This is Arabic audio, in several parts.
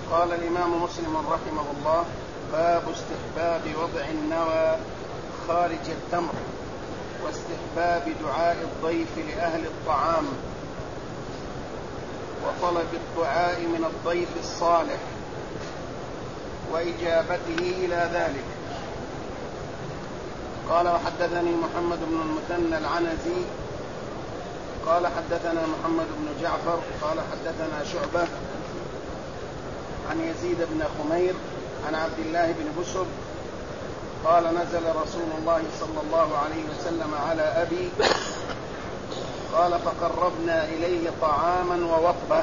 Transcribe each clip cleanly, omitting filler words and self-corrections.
قال الإمام مسلم رحمه الله: باب استحباب وضع النوى خارج التمر واستحباب دعاء الضيف لأهل الطعام وطلب الدعاء من الضيف الصالح وإجابته إلى ذلك. قال: وحدثني محمد بن المثنى العنزي قال حدثنا محمد بن جعفر قال حدثنا شعبة عن يزيد بن خمير عن عبد الله بن بسر قال: نزل رسول الله صلى الله عليه وسلم على أبي قال: فقربنا إليه طعاما ووطبة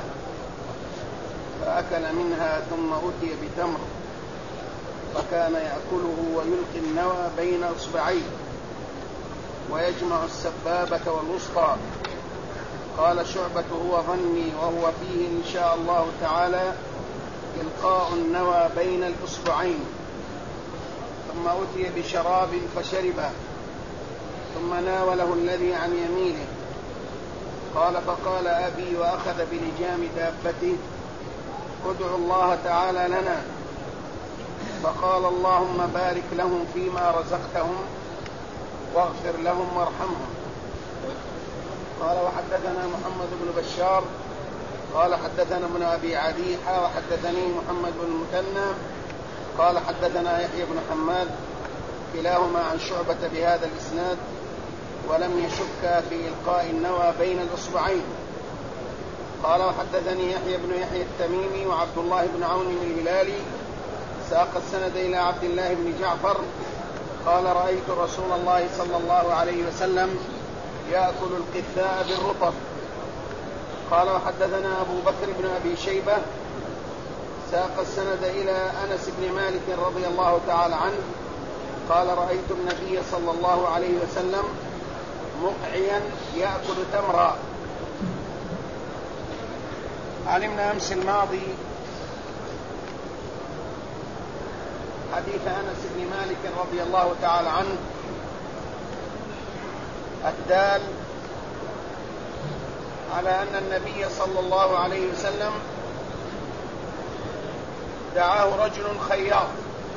فأكل منها ثم أتي بتمر فكان يأكله ويلقي النوى بين إصبعيه ويجمع السبابة والوسطى. قال شعبة: هو ظني وهو فيه إن شاء الله تعالى إلقاء النوى بين الإصبعين. ثم أتي بشراب فشربه ثم ناوله الذي عن يمينه. قال: فقال أبي وأخذ بلجام دابته: ادعوا الله تعالى لنا. فقال: اللهم بارك لهم فيما رزقتهم واغفر لهم وارحمهم. قال: وحدثنا محمد بن بشار قال حدثنا ابن أبي عدي وحدثني محمد بن المثنى قال حدثنا يحيى بن حماد كلاهما عن شعبة بهذا الإسناد ولم يشك في إلقاء النوى بين الإصبعين. قال: وحدثني يحيى بن يحيى التميمي وعبد الله بن عون الهلالي ساق السند إلى عبد الله بن جعفر قال: رأيت رسول الله صلى الله عليه وسلم يأكل القثاء بالرطب. قال: وحدثنا أبو بكر بن أبي شيبة ساق السند إلى أنس بن مالك رضي الله تعالى عنه قال: رأيت النبي صلى الله عليه وسلم مقعيا يأكل تمرا. علمنا أمس الماضي حديث أنس بن مالك رضي الله تعالى عنه الدال على أن النبي صلى الله عليه وسلم دعاه رجل خياط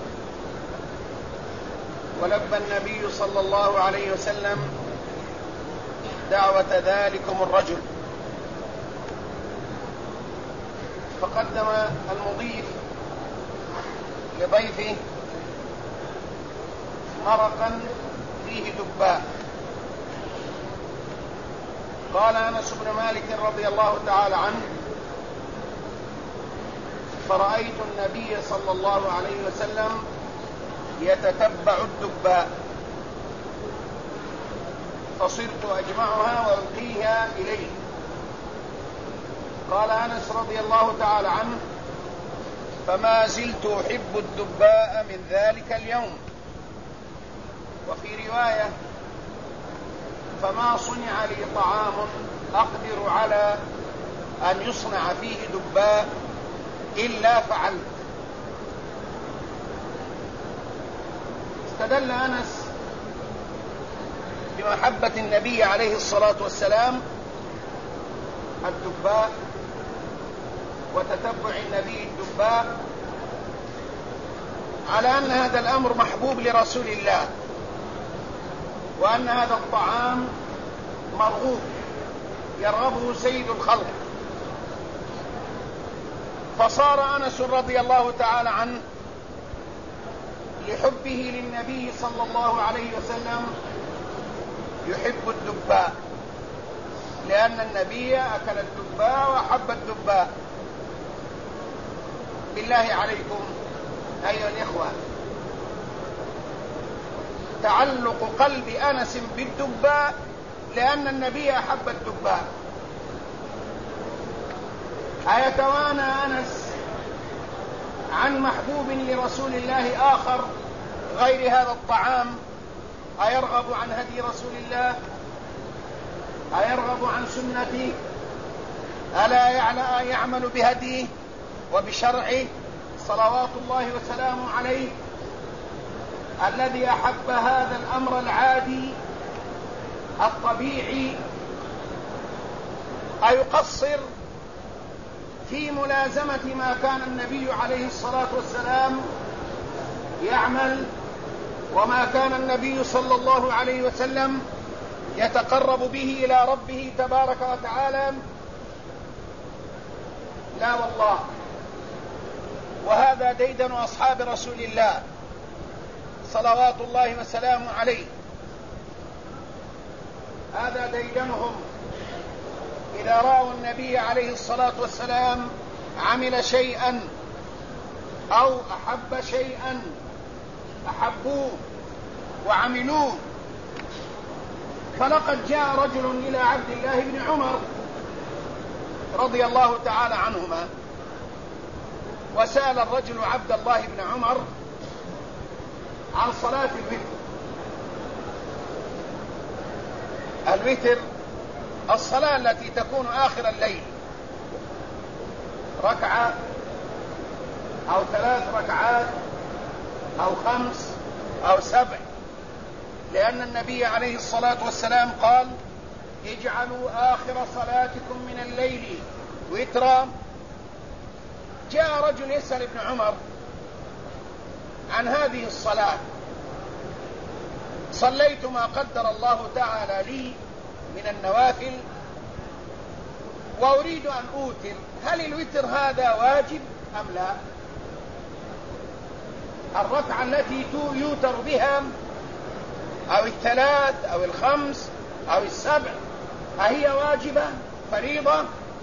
ولبى النبي صلى الله عليه وسلم دعوة ذلكم الرجل، فقدم المضيف لضيفه مرقا فيه دباء. قال أنس بن مالك رضي الله تعالى عنه: فرأيت النبي صلى الله عليه وسلم يتتبع الدباء فصرت أجمعها وألقيها إليه. قال أنس رضي الله تعالى عنه: فما زلت أحب الدباء من ذلك اليوم. وفي رواية: فما صنع لي طعام أقدر على أن يصنع فيه دباء إلا فعلت. استدل أنس بمحبة النبي عليه الصلاة والسلام الدباء وتتبع النبي الدباء على أن هذا الأمر محبوب لرسول الله وأن هذا الطعام مرغوب يرغبه سيد الخلق. فصار أنس رضي الله تعالى عنه لحبه للنبي صلى الله عليه وسلم يحب الدباء، لأن النبي أكل الدباء وأحب الدباء. بالله عليكم أيها الإخوة، تعلق قلب أنس بالدباء لأن النبي أحب الدباء. أيتوانى أنس عن محبوب لرسول الله آخر غير هذا الطعام؟ أيرغب عن هدي رسول الله؟ أيرغب عن سنته؟ ألا يعمل بهديه وبشرعه صلوات الله وسلامه عليه الذي أحب هذا الأمر العادي الطبيعي؟ أيقصر في ملازمة ما كان النبي عليه الصلاة والسلام يعمل وما كان النبي صلى الله عليه وسلم يتقرب به إلى ربه تبارك وتعالى؟ لا والله. وهذا ديدن أصحاب رسول الله صلوات الله وسلامه عليه، هذا ديدنهم إذا رأوا النبي عليه الصلاة والسلام عمل شيئا أو أحب شيئا أحبوه وعملوه. فلقد جاء رجل إلى عبد الله بن عمر رضي الله تعالى عنهما، وسأل الرجل عبد الله بن عمر عن صلاة الوتر، الصلاة التي تكون آخر الليل، ركعة أو 3 ركعات أو 5 أو 7، لأن النبي عليه الصلاة والسلام قال: اجعلوا آخر صلاتكم من الليل وترا. جاء رجل يسأل ابن عمر عن هذه الصلاة: صليت ما قدر الله تعالى لي من النوافل وأريد أن أوتر، هل الوتر هذا واجب أم لا؟ الركعة التي يوتر بها أو 3 أو 5 أو 7 أهي واجبة فريضة؟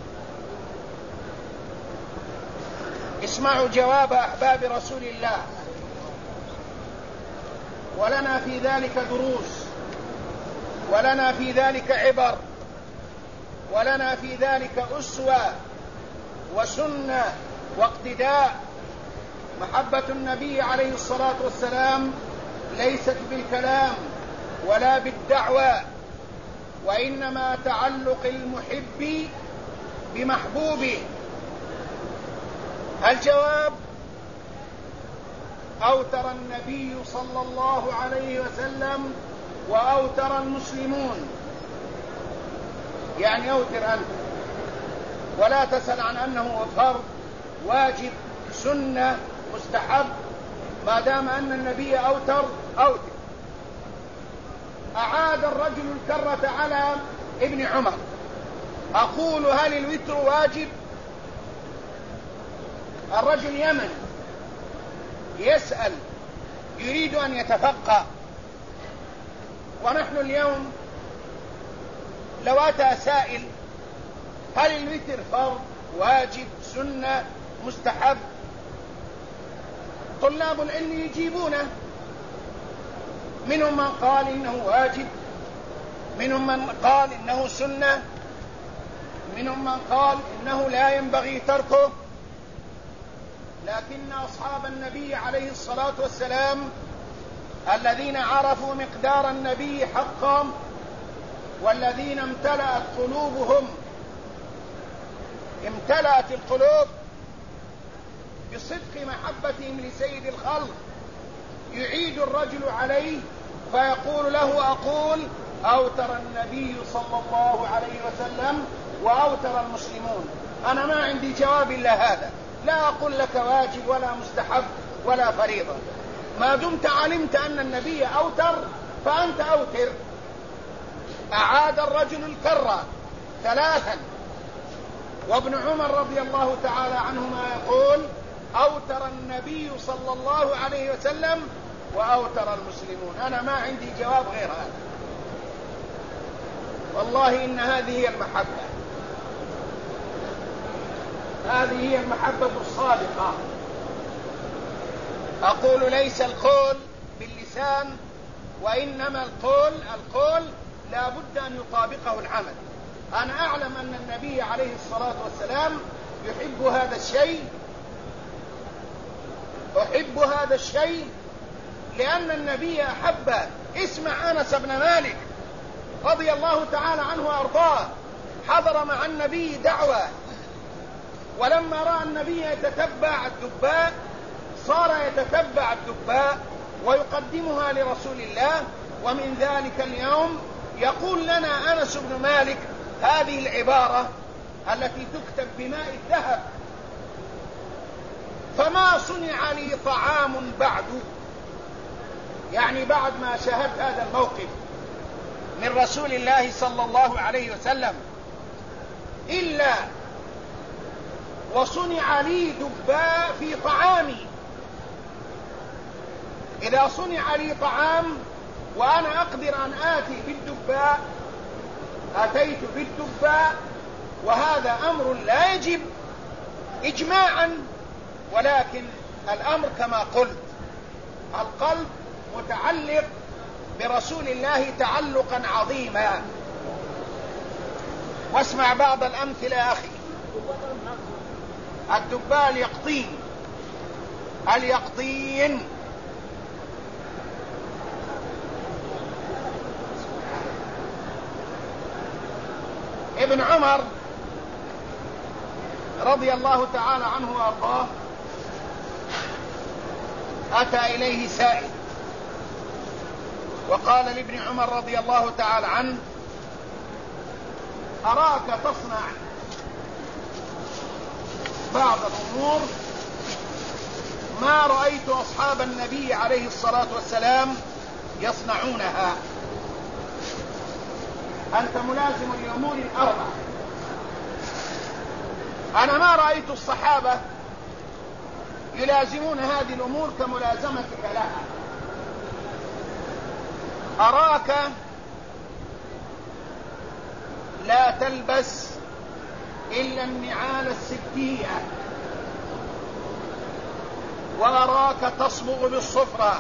اسمعوا جواب أحباب رسول الله، ولنا في ذلك دروس، ولنا في ذلك عبر، ولنا في ذلك أسوة وسنة واقتداء. محبة النبي عليه الصلاة والسلام ليست بالكلام ولا بالدعوة، وإنما تعلق المحب بمحبوبه. الجواب: أوتر النبي صلى الله عليه وسلم وأوتر المسلمون. يعني أوتر أنت، ولا تسأل عن أنه فرض واجب سنة مستحب، ما دام أن النبي أوتر. أعاد الرجل الكرة على ابن عمر: أقول هل الوتر واجب؟ الرجل يمن يسأل يريد أن يتفقه، ونحن اليوم لو أتى سائل: هل الوتر فرض واجب سنة مستحب؟ طلاب العلم يجيبونه، منهم من قال إنه واجب، منهم من قال إنه سنة، منهم من قال إنه لا ينبغي تركه. لكن أصحاب النبي عليه الصلاة والسلام الذين عرفوا مقدار النبي حقا، والذين امتلأت القلوب بصدق محبتهم لسيد الخلق، يعيد الرجل عليه فيقول له: أقول أوتر النبي صلى الله عليه وسلم وأوتر المسلمون. أنا ما عندي جواب إلا هذا، لا أقول لك واجب ولا مستحب ولا فريضة، ما دمت علمت أن النبي أوتر فأنت أوتر. أعاد الرجل الكرة 3، وابن عمر رضي الله تعالى عنهما يقول: أوتر النبي صلى الله عليه وسلم وأوتر المسلمون. أنا ما عندي جواب غير هذا. والله إن هذه هي المحبة، هذه هي المحبة الصادقة. أقول ليس القول باللسان، وإنما القول لا بد أن يطابقه العمل. أنا أعلم أن النبي عليه الصلاة والسلام يحب هذا الشيء لأن النبي أحبه. اسمع أنس بن مالك رضي الله تعالى عنه وأرضاه، حضر مع النبي دعوة، ولما رأى النبي يتتبع الدباء صار يتتبع الدباء ويقدمها لرسول الله. ومن ذلك اليوم يقول لنا أنس بن مالك هذه العبارة التي تكتب بماء الذهب فما صنع لي طعام بعد، يعني بعد ما شاهدت هذا الموقف من رسول الله صلى الله عليه وسلم، إلا وصنع لي دباء في طعامي. إذا صنع لي طعام وأنا أقدر أن آتي بالدباء أتيت بالدباء، وهذا أمر لا يجب إجماعا، ولكن الأمر كما قلت القلب متعلق برسول الله تعلقا عظيما. واسمع بعض الأمثلة يا أخي. الدباء اليقطين ابن عمر رضي الله تعالى عنه وارضاه أتى إليه سائل وقال لابن عمر رضي الله تعالى عنه: أراك تصنع بعض الأمور ما رأيت أصحاب النبي عليه الصلاة والسلام يصنعونها. أنت ملازم الأمور الأربع، أنا ما رأيت الصحابة يلازمون هذه الأمور كملازمتك لها. أراك لا تلبس إلا النعال السبتية، وأراك تصبغ بالصفرة،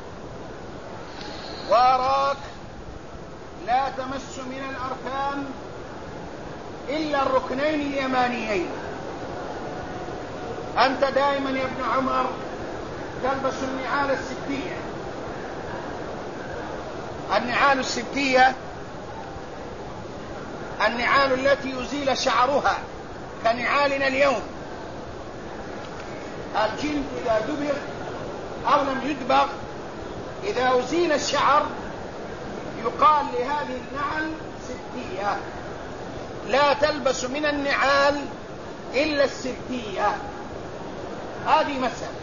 وأراك لا تمس من الأركان إلا الركنين اليمانيين. أنت دائما يا ابن عمر تلبس النعال السبتية. النعال السبتية النعال التي يزيل شعرها كنعالنا اليوم. الجلد إذا دبغ أو لم يدبغ، إذا أزيل الشعر يقال لهذه النعل سبتية. لا تلبس من النعال إلا السبتية. هذه مسألة.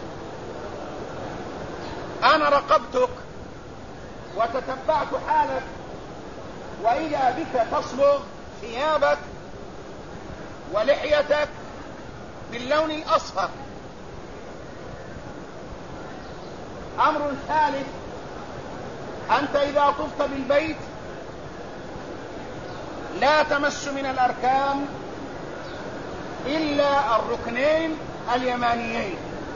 أنا رقبتك وتتبعت حالك، وإذا بك تصبغ ثيابك ولحيتك باللون الأصفر. أمر ثالث: أنت إذا طفت بالبيت لا تمس من الأركان إلا الركنين اليمانيين.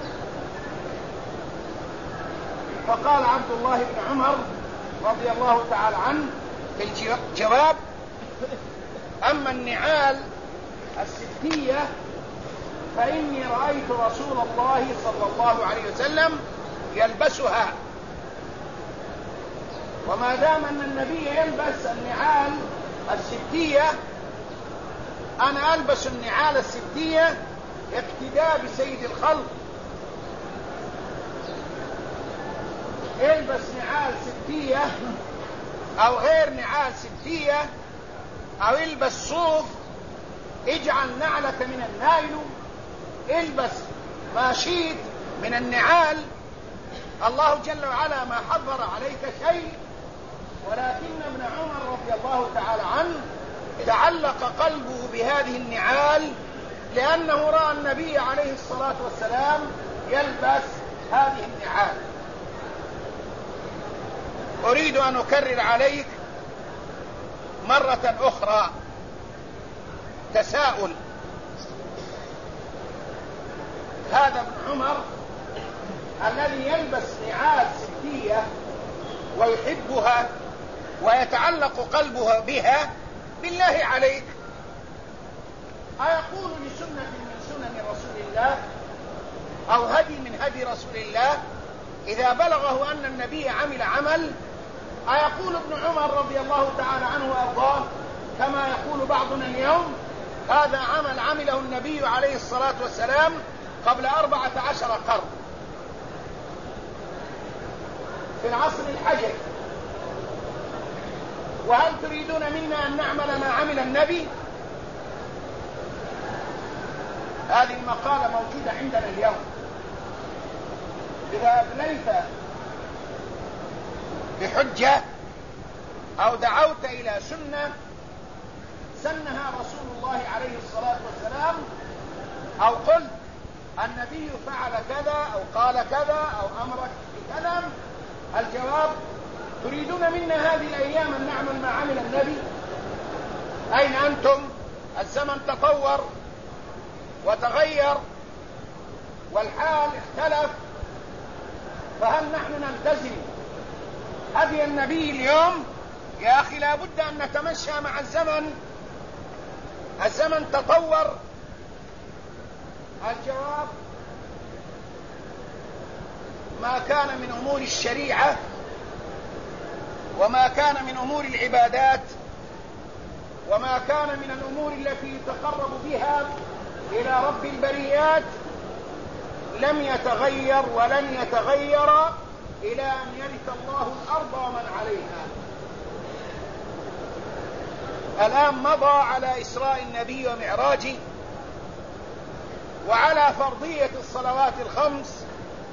فقال عبد الله بن عمر رضي الله تعالى عنه في الجواب: أما النعال السبتية فإني رأيت رسول الله صلى الله عليه وسلم يلبسها، وما دام أن النبي يلبس النعال السبتية أنا ألبس النعال السبتية اقتداء بسيد الخلق. البس نعال سبتية أو غير نعال سبتية، أو البس صوف، اجعل نعلك من النايلون، البس ما شئت من النعال. الله جل وعلا ما حضر عليك شيء، ولكن ابن عمر رضي الله تعالى عنه تعلق قلبه بهذه النعال لأنه رأى النبي عليه الصلاة والسلام يلبس هذه النعال. أريد أن أكرر عليك مرة أخرى تساؤل. هذا ابن عمر الذي يلبس نعال سبتية ويحبها ويتعلق قلبه بها، بالله عليك أيقول لسنة من سنن رسول الله أو هدي من هدي رسول الله إذا بلغه أن النبي عمل عمل، أيقول ابن عمر رضي الله تعالى عنه وأرضاه كما يقول بعضنا اليوم: هذا عمل عمله النبي عليه الصلاة والسلام قبل 14 قرن في العصر الحجري، وهل تريدون منا أن نعمل ما عمل النبي؟ هذه المقالة موجودة عندنا اليوم. إذا أدليت بحجة أو دعوت إلى سنة سنها رسول الله عليه الصلاة والسلام، أو قلت النبي فعل كذا أو قال كذا أو أمرك بكذا، الجواب: تريدون منا هذه الأيام أن نعمل ما عمل النبي؟ أين أنتم؟ الزمن تطور وتغير والحال اختلف، فهل نحن نلتزم هدي النبي اليوم؟ يا أخي لا بد أن نتمشى مع الزمن، الزمن تطور. الجواب: ما كان من أمور الشريعة وما كان من أمور العبادات وما كان من الأمور التي يتقرب بها إلى رب البريات لم يتغير ولن يتغير إلى أن يرث الله الأرض ومن عليها. الآن مضى على إسراء النبي ومعراجه وعلى فرضية الصلوات الخمس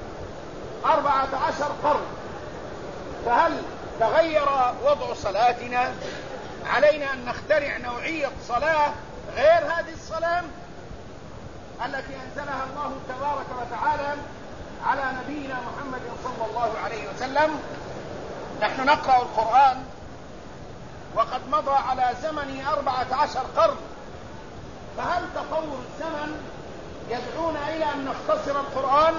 14 قرن، فهل تغير وضع صلاتنا؟ علينا أن نخترع نوعية صلاة غير هذه الصلاة التي أنزلها الله تبارك وتعالى على نبينا محمد صلى الله عليه وسلم. نحن نقرأ القرآن وقد مضى على زمن 14 قرن، فهل تطور الزمن يدعونا إلى أن نختصر القرآن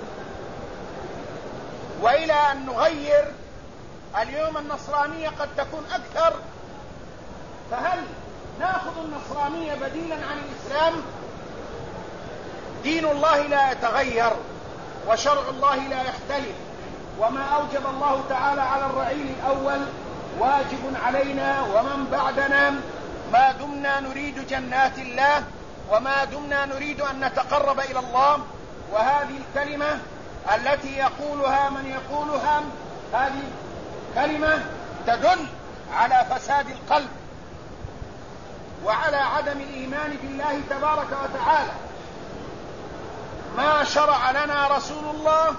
وإلى أن نغير؟ اليوم النصرانية قد تكون أكثر، فهل نأخذ النصرانية بديلا عن الإسلام؟ دين الله لا يتغير وشرع الله لا يختلف، وما أوجب الله تعالى على الرعيل الأول واجب علينا ومن بعدنا ما دمنا نريد جنات الله وما دمنا نريد أن نتقرب إلى الله. وهذه الكلمة التي يقولها من يقولها هذه كلمة تدل على فساد القلب وعلى عدم الإيمان بالله تبارك وتعالى. ما شرع لنا رسول الله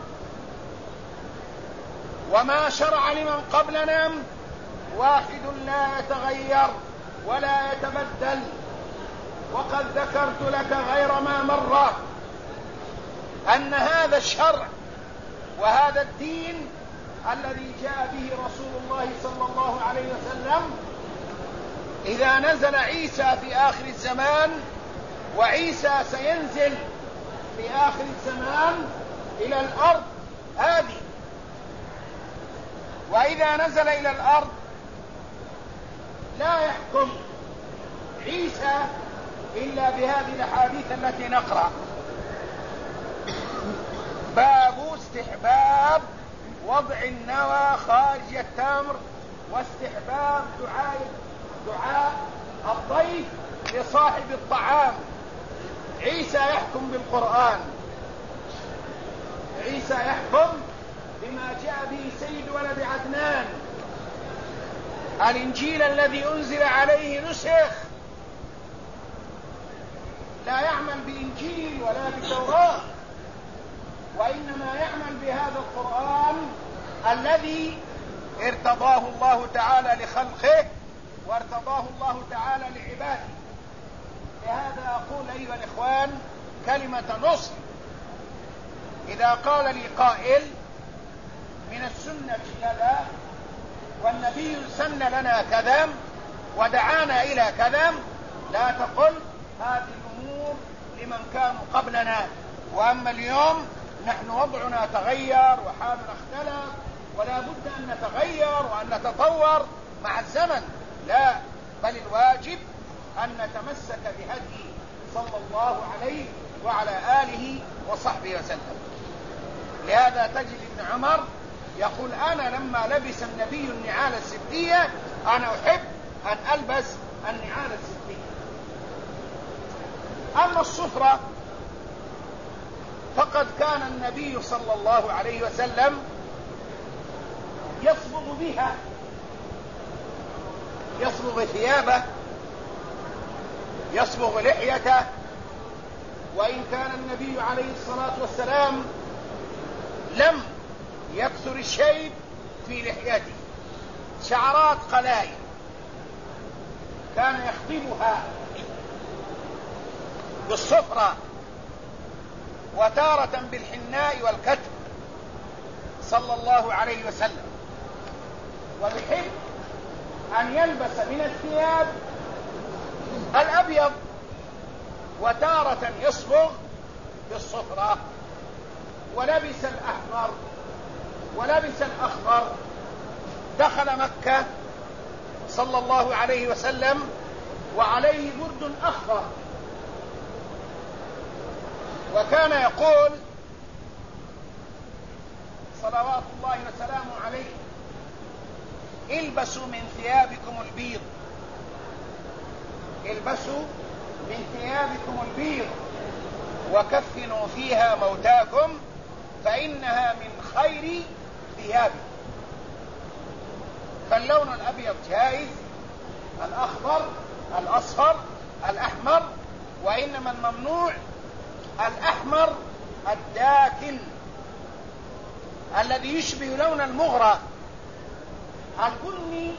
وما شرع لمن قبلنا واحد لا يتغير ولا يتبدل. وقد ذكرت لك غير ما مرة أن هذا الشرع وهذا الدين الذي جاء به رسول الله صلى الله عليه وسلم إذا نزل عيسى في آخر الزمان، وعيسى سينزل في آخر الزمان إلى الأرض هذه، وإذا نزل إلى الأرض لا يحكم عيسى إلا بهذه الأحاديث التي نقرأ. باب استحباب وضع النوى خارج التمر واستحباب دعاء الضيف لصاحب الطعام. عيسى يحكم بالقرآن، عيسى يحكم بما جاء به سيد ولد عدنان. الإنجيل الذي أنزل عليه نسخ، لا يعمل بإنجيل ولا بتوراة، وإنما يعمل بهذا القرآن الذي ارتضاه الله تعالى لخلقه وارتضاه الله تعالى لعباده. لهذا أقول أيها الإخوان كلمة نصر. إذا قال لي قائل من السنة كذا والنبي سن لنا كذا ودعانا إلى كذا، لا تقل هذه الأمور لمن كانوا قبلنا، وأما اليوم نحن وضعنا تغير وحالنا اختلف ولا بد أن نتغير وأن نتطور مع الزمن. لا، بل الواجب أن نتمسك بهدي صلى الله عليه وعلى آله وصحبه وسلم. لهذا تجد ابن عمر يقول أنا لما لبس النبي النعال السبتية أنا أحب أن ألبس النعال السبتية. أما الصفرة فقد كان النبي صلى الله عليه وسلم يصبغ بها، يصبغ ثيابه، يصبغ لحيته. وإن كان النبي عليه الصلاة والسلام لم يكثر الشيب في لحيته، شعرات قلائل كان يخضبها بالصفرة وتارة بالحناء والكتم صلى الله عليه وسلم. ويحب أن يلبس من الثياب الأبيض وتارة يصبغ بالصفرة، ولبس الأحمر ولبس الأخضر. دخل مكة صلى الله عليه وسلم وعليه برد أخضر، وكان يقول صلوات الله وسلامه عليه: البسوا من ثيابكم البيض، البسوا من ثيابكم البيض وكفنوا فيها موتاكم فإنها من خير ثيابكم. فاللون الأبيض جائز، الأخضر، الأصفر، الأحمر، وإنما الممنوع الأحمر الداكن الذي يشبه لون المغرة، البني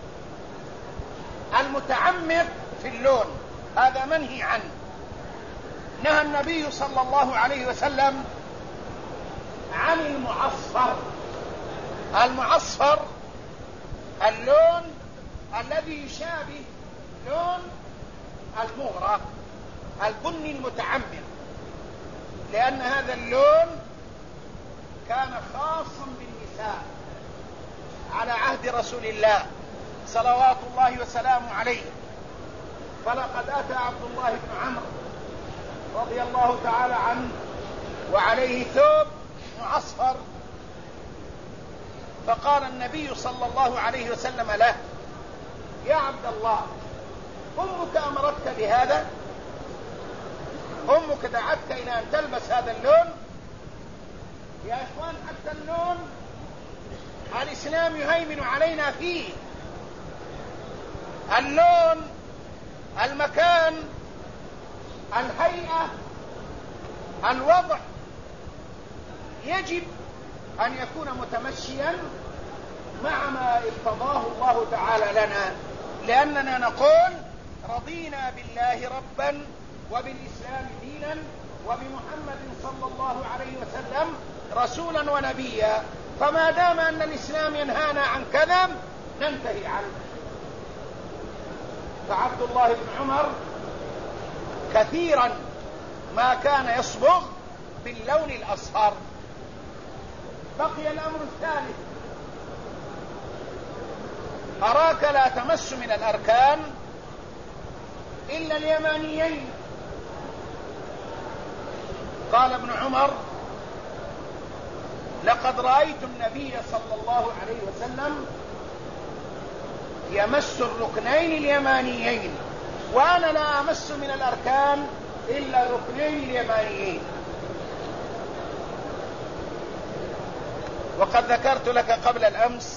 المتعمق في اللون، هذا منهي عنه. نهى النبي صلى الله عليه وسلم عن المعصفر. المعصفر اللون الذي يشابه لون المغرة، البني المتعمق، لأن هذا اللون كان خاصا بالنساء على عهد رسول الله صلوات الله وسلامه عليه. فلقد أتى عبد الله بن عمرو رضي الله تعالى عنه وعليه ثوب معصفر، فقال النبي صلى الله عليه وسلم له: يا عبد الله، أمك أمرتك بهذا؟ أمك دعتك إلى أن تلبس هذا اللون؟ يا إخوان، حتى اللون الإسلام يهيمن علينا فيه. اللون، المكان، الهيئة، الوضع يجب أن يكون متمشيا مع ما ارتضاه الله تعالى لنا، لأننا نقول: رضينا بالله ربا وبالإسلام دينا وبمحمد صلى الله عليه وسلم رسولا ونبيا، فما دام أن الإسلام ينهانا عن كذا ننتهي عنه. فعبد الله بن عمر كثيرا ما كان يصبغ باللون الأصفر. بقي الأمر الثالث: أراك لا تمس من الأركان إلا اليمانيين. قال ابن عمر: لقد رأيت النبي صلى الله عليه وسلم يمس الركنين اليمانيين، وأنا لا أمس من الأركان إلا الركنين اليمانيين. وقد ذكرت لك قبل الأمس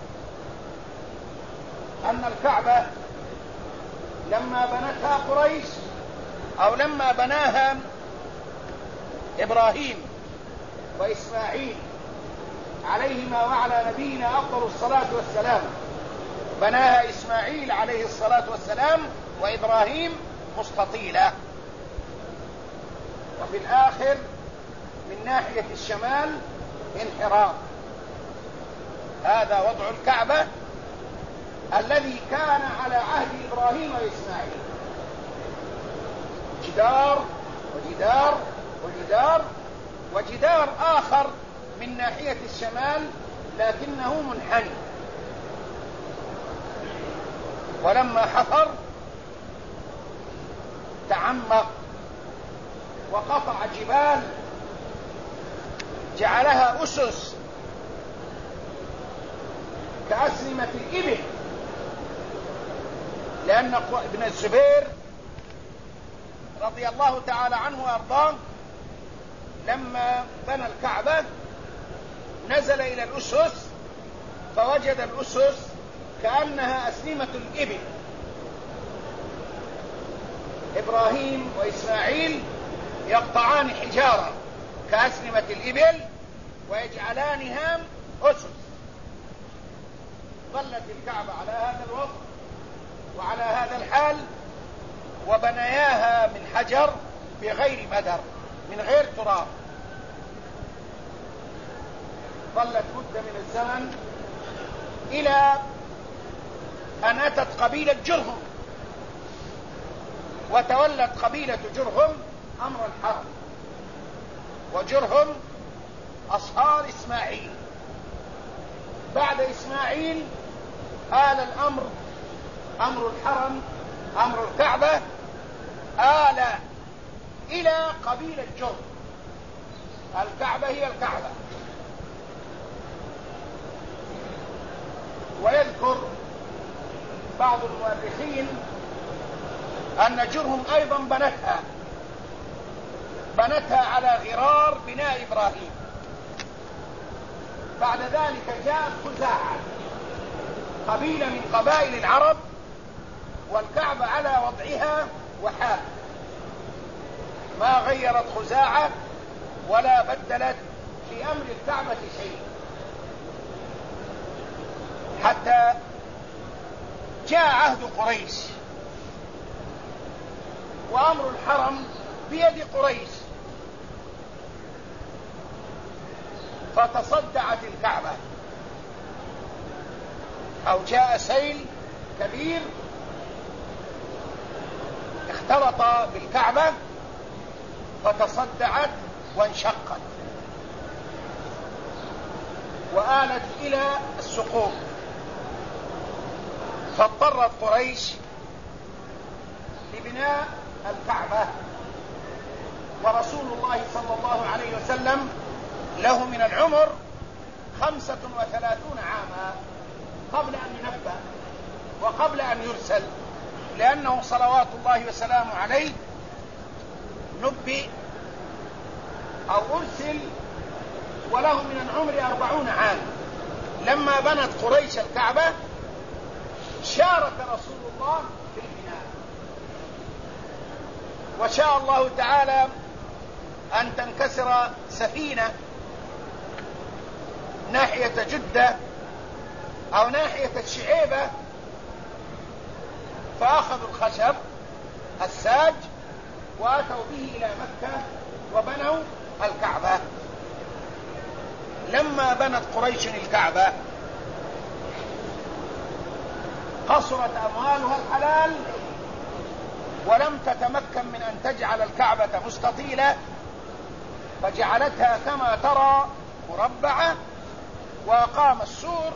أن الكعبة لما بنتها قريش، أو لما بناها إبراهيم وإسماعيل عليهما وعلى نبينا أفضل الصلاة والسلام، بناها إسماعيل عليه الصلاة والسلام وإبراهيم مستطيلة، وفي الآخر من ناحية الشمال انحراف. هذا وضع الكعبة الذي كان على عهد إبراهيم وإسماعيل: جدار وجدار وجدار وجدار آخر من ناحية الشمال لكنه منحني. ولما حفر تعمق وقطع جبال جعلها أسس كأسنمة الإبل، لأن ابن الزبير رضي الله تعالى عنه وأرضاه لما بنى الكعبة نزل إلى الأسس فوجد الأسس كأنها أسنمة الإبل. إبراهيم وإسماعيل يقطعان حجارة كأسنمة الإبل ويجعلانها أسس. ظلت الكعبة على هذا الوضع وعلى هذا الحال، وبنياها من حجر بغير مدر، من غير تراب. ظلت مدة من الزمن إلى أن أتت قبيلة جرهم، وتولت قبيلة جرهم أمر الحرم، وجرهم أصهار إسماعيل. بعد إسماعيل آل الأمر، أمر الحرم، أمر الكعبة، آل إلى قبيلة جرهم. الكعبة هي الكعبة. ويذكر بعض المؤرخين أن جرهم أيضا بنتها على غرار بناء إبراهيم. بعد ذلك جاءت خزاعة، قبيلة من قبائل العرب، والكعبة على وضعها وحال، ما غيرت خزاعة ولا بدلت في أمر الكعبة شيء، حتى جاء عهد قريش وأمر الحرم بيد قريش، فتصدعت الكعبة، أو جاء سيل كبير اختلط بالكعبة فتصدعت وانشقت وآلت إلى السقوط. فاضطرت قريش لبناء الكعبة، ورسول الله صلى الله عليه وسلم له من العمر 35 عاما قبل أن ينبأ وقبل أن يرسل، لأنه صلوات الله وسلامه عليه نبئ أو أرسل وله من العمر 40 عاما. لما بنت قريش الكعبة شارك رسول الله في البناء، وشاء الله تعالى أن تنكسر سفينة ناحية جدة أو ناحية الشعيبة، فأخذوا الخشب الساج وأتوا به إلى مكة وبنوا الكعبة. لما بنت قريش الكعبة قصرت أموالها الحلال، ولم تتمكن من أن تجعل الكعبة مستطيلة، فجعلتها كما ترى مربعة، وأقام السور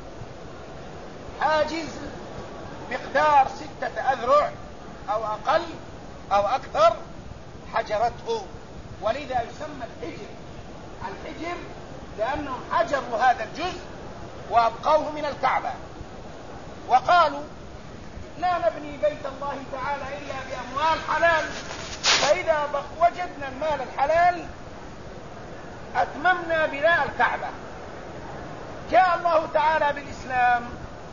حاجز مقدار 6 أذرع أو أقل أو أكثر حجرته، ولذا يسمى الحجر لأنهم حجروا هذا الجزء وأبقوه من الكعبة، وقالوا لا نبني بيت الله تعالى إلا بأموال حلال، فإذا وجدنا المال الحلال أتممنا بناء الكعبة. جاء الله تعالى بالإسلام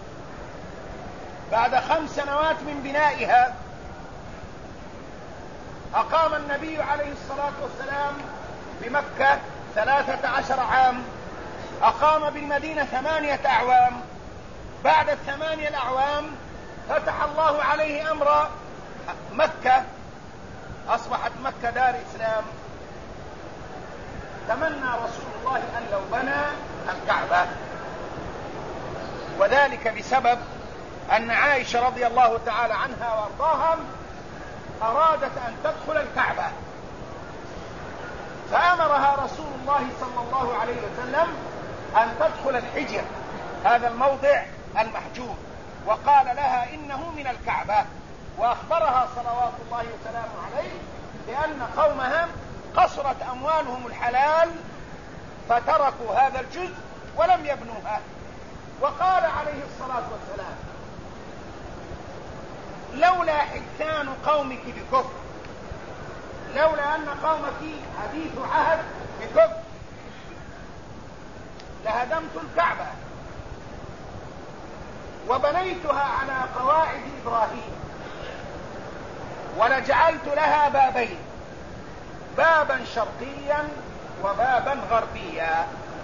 بعد 5 سنوات من بنائها، أقام النبي عليه الصلاة والسلام بمكة 13 عام، أقام بالمدينة 8 أعوام. بعد 8 أعوام فتح الله عليه أمر مكة، أصبحت مكة دار إسلام. تمنى رسول الله أن لو بنى الكعبة، وذلك بسبب أن عائشة رضي الله تعالى عنها وارضاها أرادت أن تدخل الكعبة، فأمرها رسول الله صلى الله عليه وسلم أن تدخل الحجر، هذا الموضع المحجوب، وقال لها إنه من الكعبة، وأخبرها صلوات الله وسلامه عليه بأن قومها قصرت أموالهم الحلال فتركوا هذا الجزء ولم يبنوها. وقال عليه الصلاة والسلام لولا حدثان قومك بكفر، لولا أن قومك حديث عهد بكفر لهدمت الكعبة وبنيتها على قواعد إبراهيم، ولجعلت لها بابين، بابا شرقيا وبابا غربيا.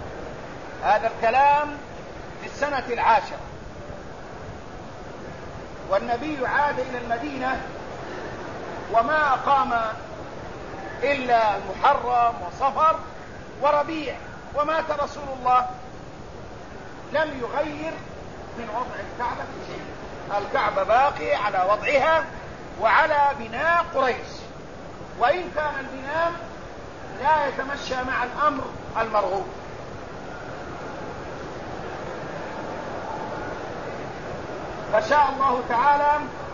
هذا الكلام في السنة 10، والنبي عاد إلى المدينة وما أقام إلا محرم وصفر وربيع، ومات رسول الله. لم يغير من وضع الكعبة شيء، الكعبة باقي على وضعها وعلى بناء قريش، وإن كان البناء لا يتمشى مع الأمر المرغوب. فشاء الله تعالى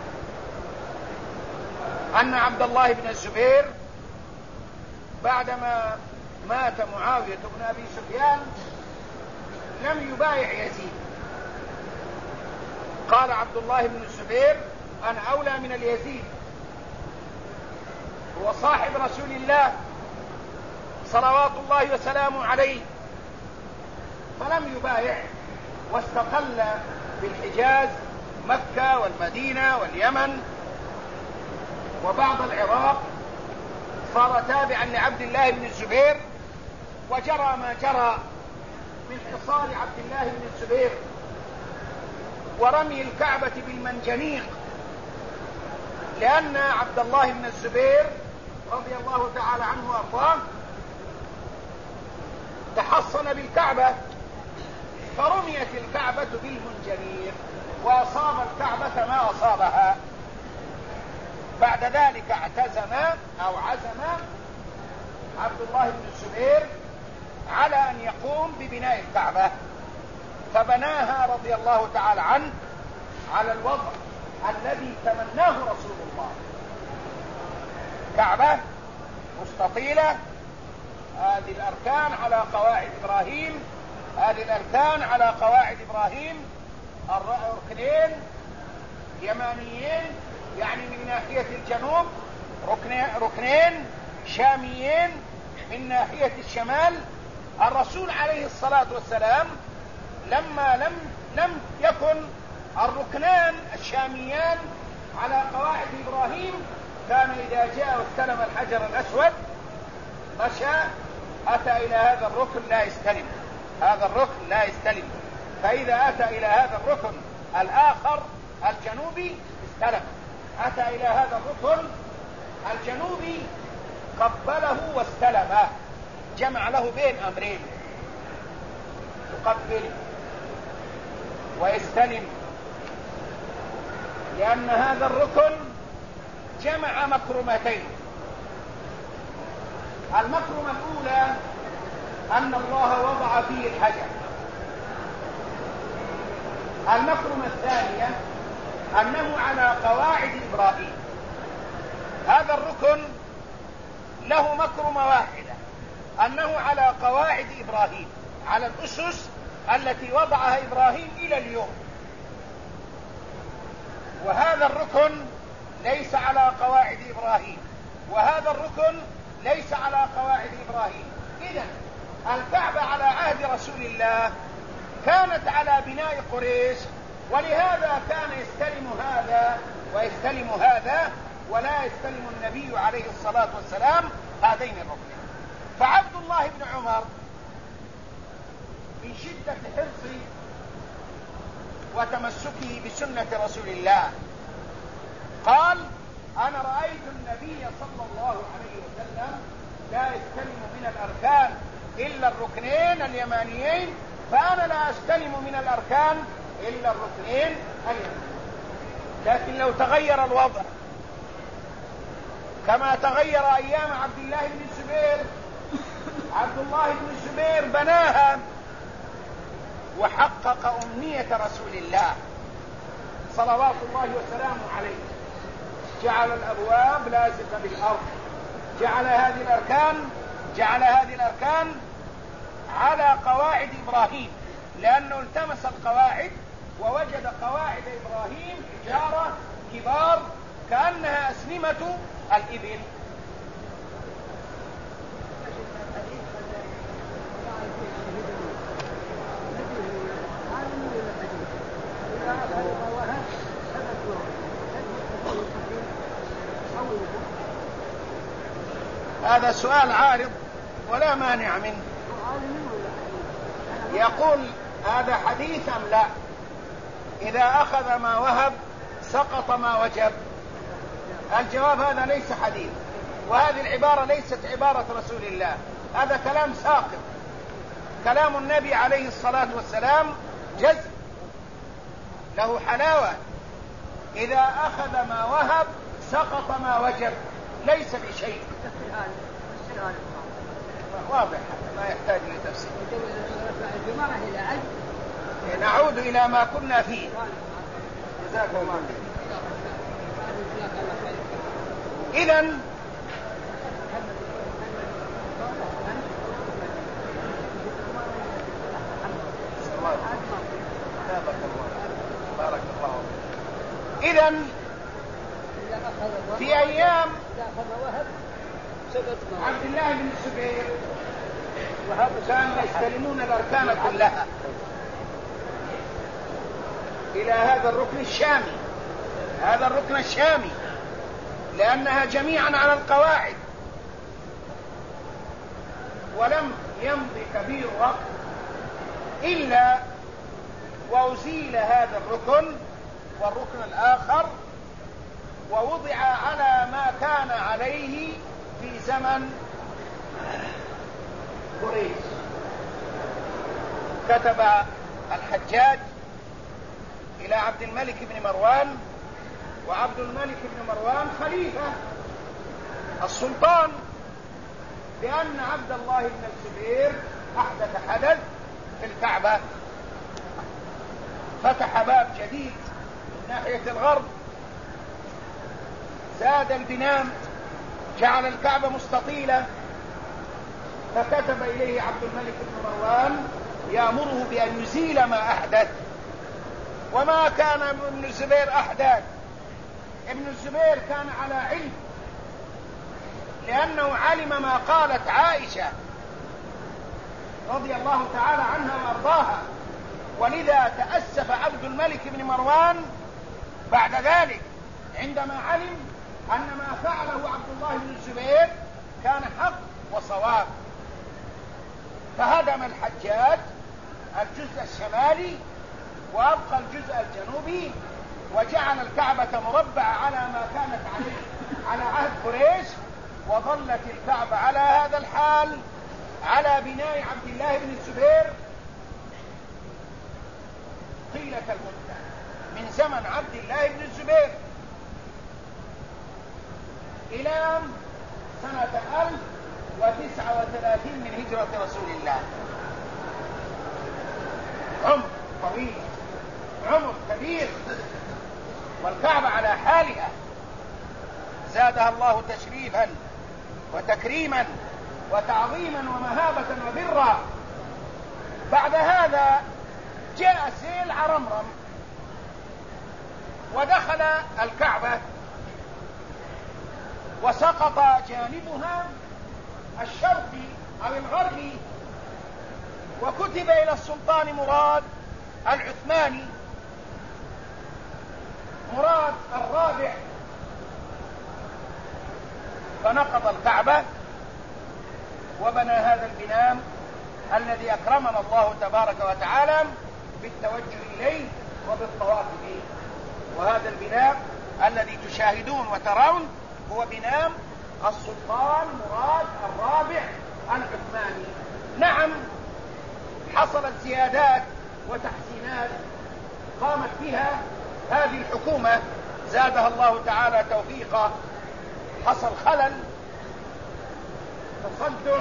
أن عبد الله بن الزبير بعدما مات معاوية بن أبي سفيان لم يبايع يزيد. قال عبد الله بن الزبير: أنا أولى من اليزيد، هو صاحب رسول الله صلوات الله وسلامه عليه، فلم يبايع، واستقل بالحجاز، مكة والمدينة واليمن وبعض العراق، صار تابعا لعبد الله بن الزبير، وجرى ما جرى من حصار عبد الله بن الزبير ورمي الكعبة بالمنجنيق، لأن عبد الله بن الزبير رضي الله تعالى عنه وأرضاه تحصن بالكعبة، فرميت الكعبة بالمنجنيق وأصاب الكعبة ما أصابها. بعد ذلك اعتزم أو عزم عبد الله بن الزبير على أن يقوم ببناء الكعبة، فبناها رضي الله تعالى عنه على الوضع الذي تمناه رسول الله. كعبة مستطيلة، هذه الأركان على قواعد إبراهيم، هذه الأركان على قواعد إبراهيم، ركنين يمانيين يعني من ناحية الجنوب، ركنين شاميين من ناحية الشمال. الرسول عليه الصلاة والسلام لما لم يكن الركنان الشاميان على قواعد إبراهيم، كان إذا جاء واستلم الحجر الأسود مشى، أتى إلى هذا الركن لا يستلم، هذا الركن لا يستلم، فإذا أتى إلى هذا الركن الآخر الجنوبي استلم، أتى إلى هذا الركن الجنوبي قبله واستلمه، جمع له بين أمرين: يقبل ويستلم، لأن هذا الركن جمع مكرمتين. المكرمة الأولى أن الله وضع فيه الحجر، المكرمة الثانية أنه على قواعد إبراهيم. هذا الركن له مكرمة واحدة، أنه على قواعد إبراهيم، على الأسس التي وضعها إبراهيم إلى اليوم. وهذا الركن ليس على قواعد إبراهيم، وهذا الركن ليس على قواعد إبراهيم. إذن الكعبة على عهد رسول الله كانت على بناء قريش، ولهذا كان يستلم هذا ويستلم هذا، ولا يستلم النبي عليه الصلاة والسلام هذين الركنين. فعبد الله بن عمر من شدة حرصه وتمسكه بسنة رسول الله قال: أنا رأيت النبي صلى الله عليه وسلم لا يستلم من الأركان إلا الركنين اليمانيين، فأنا لا أستلم من الأركان إلا الركنين اليمانيين. لكن لو تغير الوضع كما تغير أيام عبد الله بن الزبير، عبد الله بن الزبير بناها وحقق أمنية رسول الله صلوات الله وسلامه عليه، جعل الأبواب لازقة بالأرض، جعل هذه الأركان على قواعد إبراهيم، لأنه التمس القواعد ووجد قواعد إبراهيم حجارة كبار كأنها أسنمة الإبل. هذا سؤال عارض ولا مانع منه. يقول هذا حديث أم لا؟ إذا أخذ ما وهب سقط ما وجب. الجواب هذا ليس حديث، وهذه العبارة ليست عبارة رسول الله، هذا كلام ساقط. كلام النبي عليه الصلاة والسلام جزم له حلاوة. إذا أخذ ما وهب سقط ما وجب، ليس بشيء. واضح، ما يحتاج لتفسير. نعود إلى ما كنا فيه. جزاكم الله خير. إذن في أيام عبد الله بن الزبير كانوا يستلمون الأركان كلها إلى هذا الركن الشامي، هذا الركن الشامي، لأنها جميعا على القواعد، ولم يمضي كبير وقت إلا وأزيل هذا الركن والركن الآخر، ووضع على ما كان عليه في زمن قريش. كتب الحجاج إلى عبد الملك بن مروان، وعبد الملك بن مروان خليفة السلطان، بأن عبد الله بن الزبير أحدث حدث في الكعبة، فتح باب جديد من ناحية الغرب، زاد البناء، جعل الكعبة مستطيلة، فكتب إليه عبد الملك بن مروان يأمره بأن يزيل ما أحدث. وما كان ابن الزبير أحدث، ابن الزبير كان على علم، لأنه علم ما قالت عائشة رضي الله تعالى عنها وأرضاها، ولذا تأسف عبد الملك بن مروان بعد ذلك عندما علم أن ما فعله عبد الله بن الزبير كان حق وصواب، فهدم الحجاج الجزء الشمالي وأبقى الجزء الجنوبي، وجعل الكعبة مربعة على ما كانت عليه على عهد قريش، وظلت الكعبة على هذا الحال على بناء عبد الله بن الزبير طيلة المدة من زمن عبد الله بن الزبير إلى سنة 1039 من هجرة رسول الله. عمر طويل، عمر كبير، والكعبة على حالها زادها الله تشريفا وتكريما وتعظيما ومهابة وبرا. بعد هذا جاء سيل عرمرم ودخل الكعبة وسقط جانبها الشرقي أو الغربي، وكتب إلى السلطان مراد العثماني، مراد الرابع، فنقض الكعبة وبنى هذا البناء الذي أكرمنا الله تبارك وتعالى بالتوجه إليه وبالطواف به. وهذا البناء الذي تشاهدون وترون هو بناء السلطان مراد الرابع العثماني. نعم، حصلت زيادات وتحسينات قامت بها هذه الحكومة زادها الله تعالى توفيقا، حصل خلل، تصدع،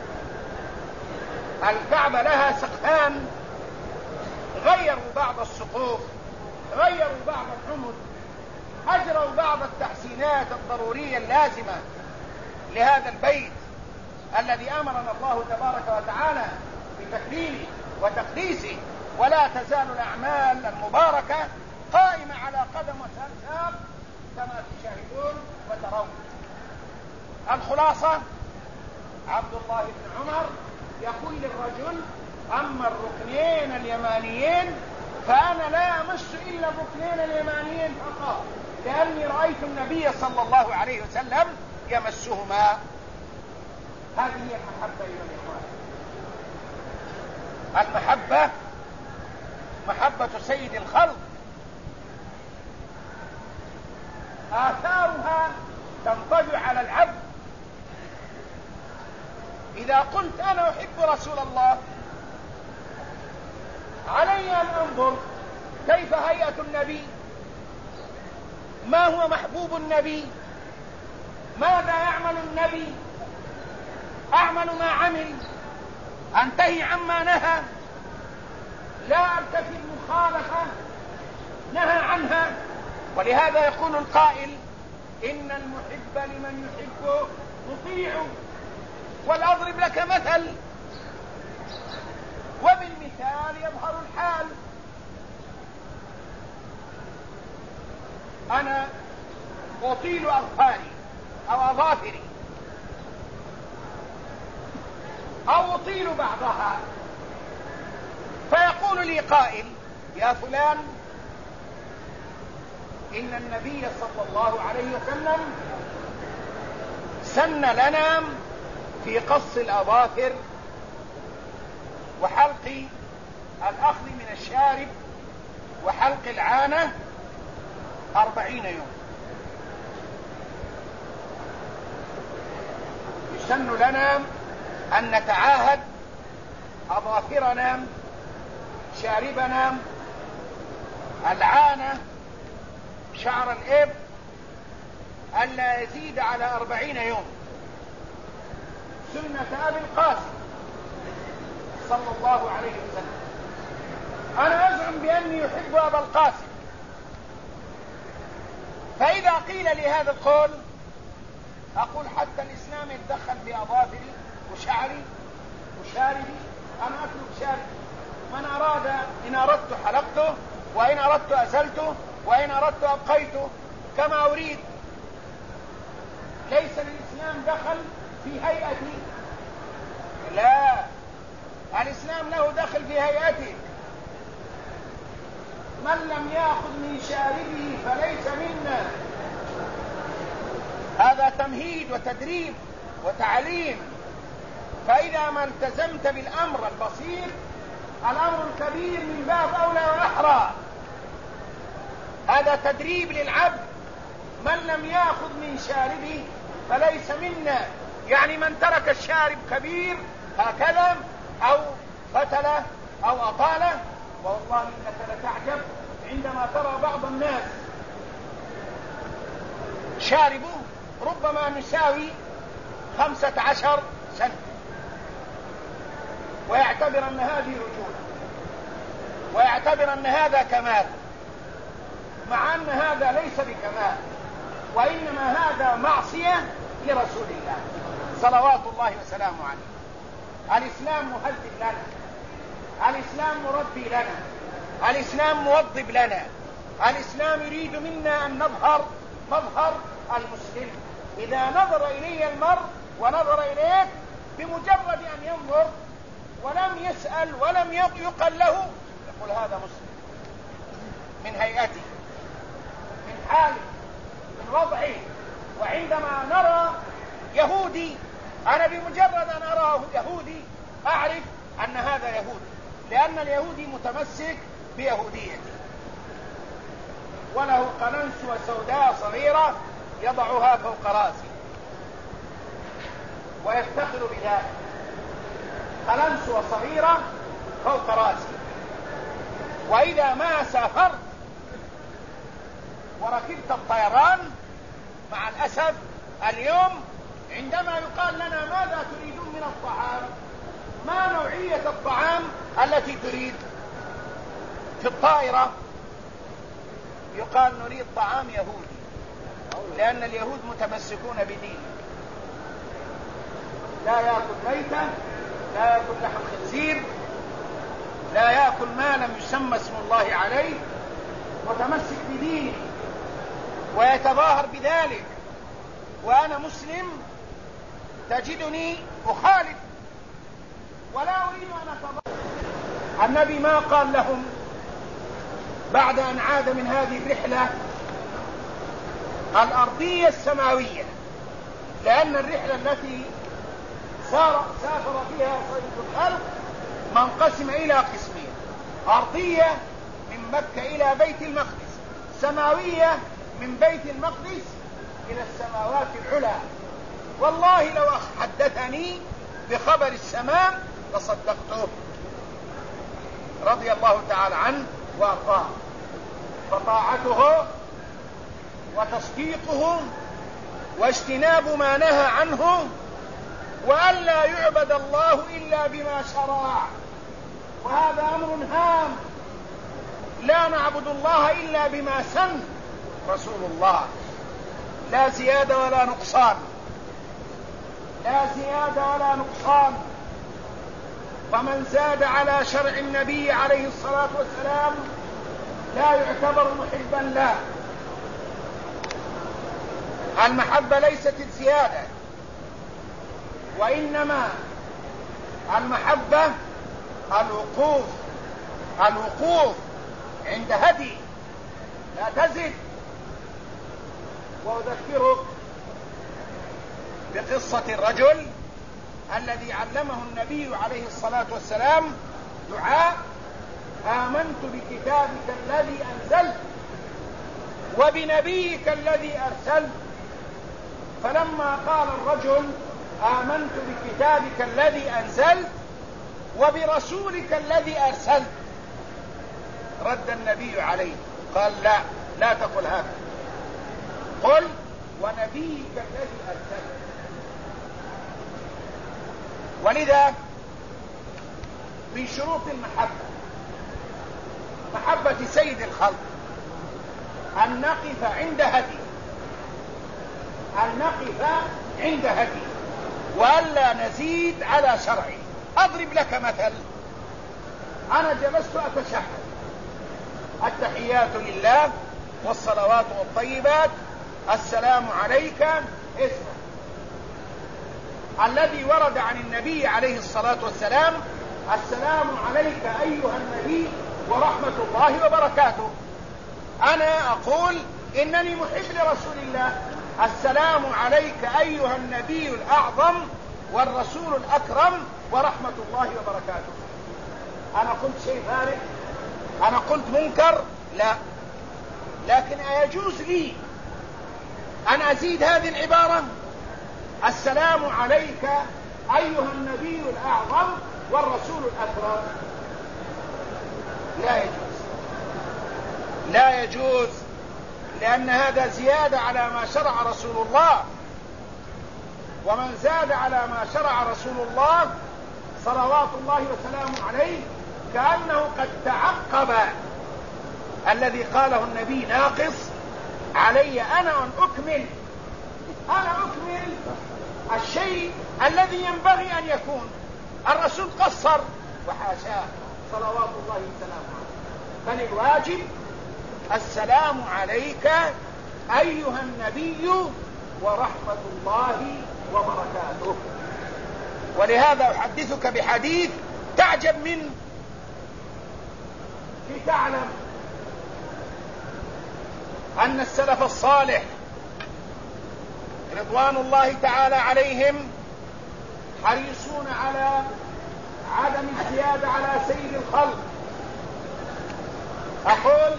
الكعبة لها سقفان، غيروا بعض السقوف، غيروا بعض العمد، أجروا بعض التحسينات الضرورية اللازمة لهذا البيت الذي أمرنا الله تبارك وتعالى بتكريمه وتقديسه. ولا تزال الأعمال المباركة قائمة على قدم وساق كما تشاهدون وترون. الخلاصة، عبد الله بن عمر يقول للرجل: أما الركنين اليمانيين فأنا لا أمس إلا الركنين اليمانيين فقط، لأني رأيت النبي صلى الله عليه وسلم يمسهما. هذه هي المحبة أيها الإخوان، المحبة محبة سيد الخلق، آثارها تنطبع على العبد. إذا قلت أنا أحب رسول الله، علي أن أنظر كيف هيئة النبي، ما هو محبوب النبي، ماذا يعمل النبي، أعمل ما عمل، أنتهي عما نهى، لا أرتكب مخالفة نهى عنها. ولهذا يقول القائل إن المحب لمن يحبه مطيع. ولأضرب لك مثل، وبالمثال يظهر الحال. أنا أطيل أظفاري أو أظافري أو أطيل بعضها، فيقول لي قائل يا فلان إن النبي صلى الله عليه وسلم سن لنا في قص الأظافر وحلق الأخذ من الشارب وحلق العانة 40 يوم. يسن لنا أن نتعاهد أظافرنا، شاربنا، العانة، شعر الإبط، ألا يزيد على 40 يوم، سنة أبي القاسم صلى الله عليه وسلم. أنا أزعم بأني يحب أبا القاسم، فإذا قيل لي هذا القول أقول حتى الإسلام يتدخل في أظافري وشعري وشاربي، أنا أترك شاربي، من أراد إن أردت حلقته، وإن أردت أزلته، وإن أردت أبقيته كما أريد. ليس الإسلام دخل في هيئتي، لا، الإسلام له دخل في هيئته. من لم يأخذ من شاربه فليس منا. هذا تمهيد وتدريب وتعليم. فإذا ما التزمت بالأمر البسيط، الأمر الكبير من باب أولى وأحرى. هذا تدريب للعبد. من لم يأخذ من شاربه فليس منا، يعني من ترك الشارب كبير هكذا أو فتله أو أطاله. والله إنك لتعجب عندما ترى بعض الناس شاربه ربما نساوي 15 سنة، ويعتبر أن هذه رجولة، ويعتبر أن هذا كمال، مع أن هذا ليس بكمال، وإنما هذا معصية لرسول الله صلوات الله وسلامه عليه. الإسلام مهذب لنا، الإسلام مربي لنا، الإسلام موظب لنا. الإسلام يريد منا أن نظهر مظهر المسلم. إذا نظر إلي المرء ونظر إليك بمجرد أن ينظر ولم يسأل ولم يقل له، يقول هذا مسلم، من هيئته، من حاله، من وضعه. وعندما نرى يهودي، أنا بمجرد أن أراه يهودي أعرف أن هذا يهودي، لأن اليهودي متمسك بيهوديته، وله قلنسوة سوداء صغيرة يضعها فوق رأسه ويفتخر بذلك، قلنسوة صغيرة فوق رأسه. وإذا ما سافرت وركبت الطيران، مع الأسف اليوم عندما يقال لنا ماذا تريدون من الطعام، ما نوعية الطعام التي تريد في الطائرة، يقال نريد طعام يهودي، لأن اليهود متمسكون بدين، لا يأكل ميتة، لا يأكل لحم خنزير، لا يأكل ما لم يسمى اسم الله عليه، متمسك بدينه ويتظاهر بذلك. وأنا مسلم تجدني أخالف ولا أريد أن أتظاهر. النبي ما قال لهم بعد أن عاد من هذه الرحلة الأرضية السماوية، لأن الرحلة التي سافر فيها سيد الخلق منقسم إلى قسمين: أرضية من مكة إلى بيت المقدس، سماوية من بيت المقدس إلى السماوات العلى. والله لو حدثني بخبر السماء لصدقته رضي الله تعالى عنه وأرضاه. فطاعته وتصديقه واجتناب ما نهى عنه، وألا يعبد الله إلا بما شرع، وهذا أمر هام. لا نعبد الله إلا بما سن رسول الله، لا زيادة ولا نقصان، لا زيادة ولا نقصان. فمن زاد على شرع النبي عليه الصلاة والسلام لا يعتبر محبا له. المحبة ليست الزيادة، وإنما المحبة الوقوف عند هدي، لا تزد. وأذكرك بقصة الرجل الذي علمه النبي عليه الصلاة والسلام دعاء: آمنت بكتابك الذي أنزلت وبنبيك الذي أرسلت. فلما قال الرجل آمنت بكتابك الذي أنزلت وبرسولك الذي أرسلت، رد النبي عليه قال: لا تقل هذا، قل ونبيك الذي أرسلت. ولذا من شروط المحبة، محبة سيد الخلق، أن نقف عند هدي، أن نقف عند هدي، وألا نزيد على شرعه. أضرب لك مثل: أنا جلست أتشهد التحيات لله والصلوات والطيبات، السلام عليك اسمع. الذي ورد عن النبي عليه الصلاة والسلام: السلام عليك أيها النبي ورحمة الله وبركاته. أنا أقول إنني محب لرسول الله: السلام عليك أيها النبي الأعظم والرسول الأكرم ورحمة الله وبركاته. أنا قلت شيء فارغ؟ أنا قلت منكر؟ لا. لكن أيجوز لي أن أزيد هذه العبارة: السلام عليك أيها النبي الأعظم والرسول الأكرم؟ لا يجوز، لا يجوز، لأن هذا زيادة على ما شرع رسول الله. ومن زاد على ما شرع رسول الله صلوات الله وسلامه عليه كأنه قد تعقب الذي قاله النبي: ناقص علي أنا أن أكمل الشيء الذي ينبغي أن يكون. الرسول قصر وحاشاه صلوات الله وسلامه عليه، بل الواجب السلام عليك أيها النبي ورحمة الله وبركاته. ولهذا أحدثك بحديث تعجب منه لتعلم أن السلف الصالح رضوان الله تعالى عليهم حريصون على عدم الزيادة على سيد الخلق. أقول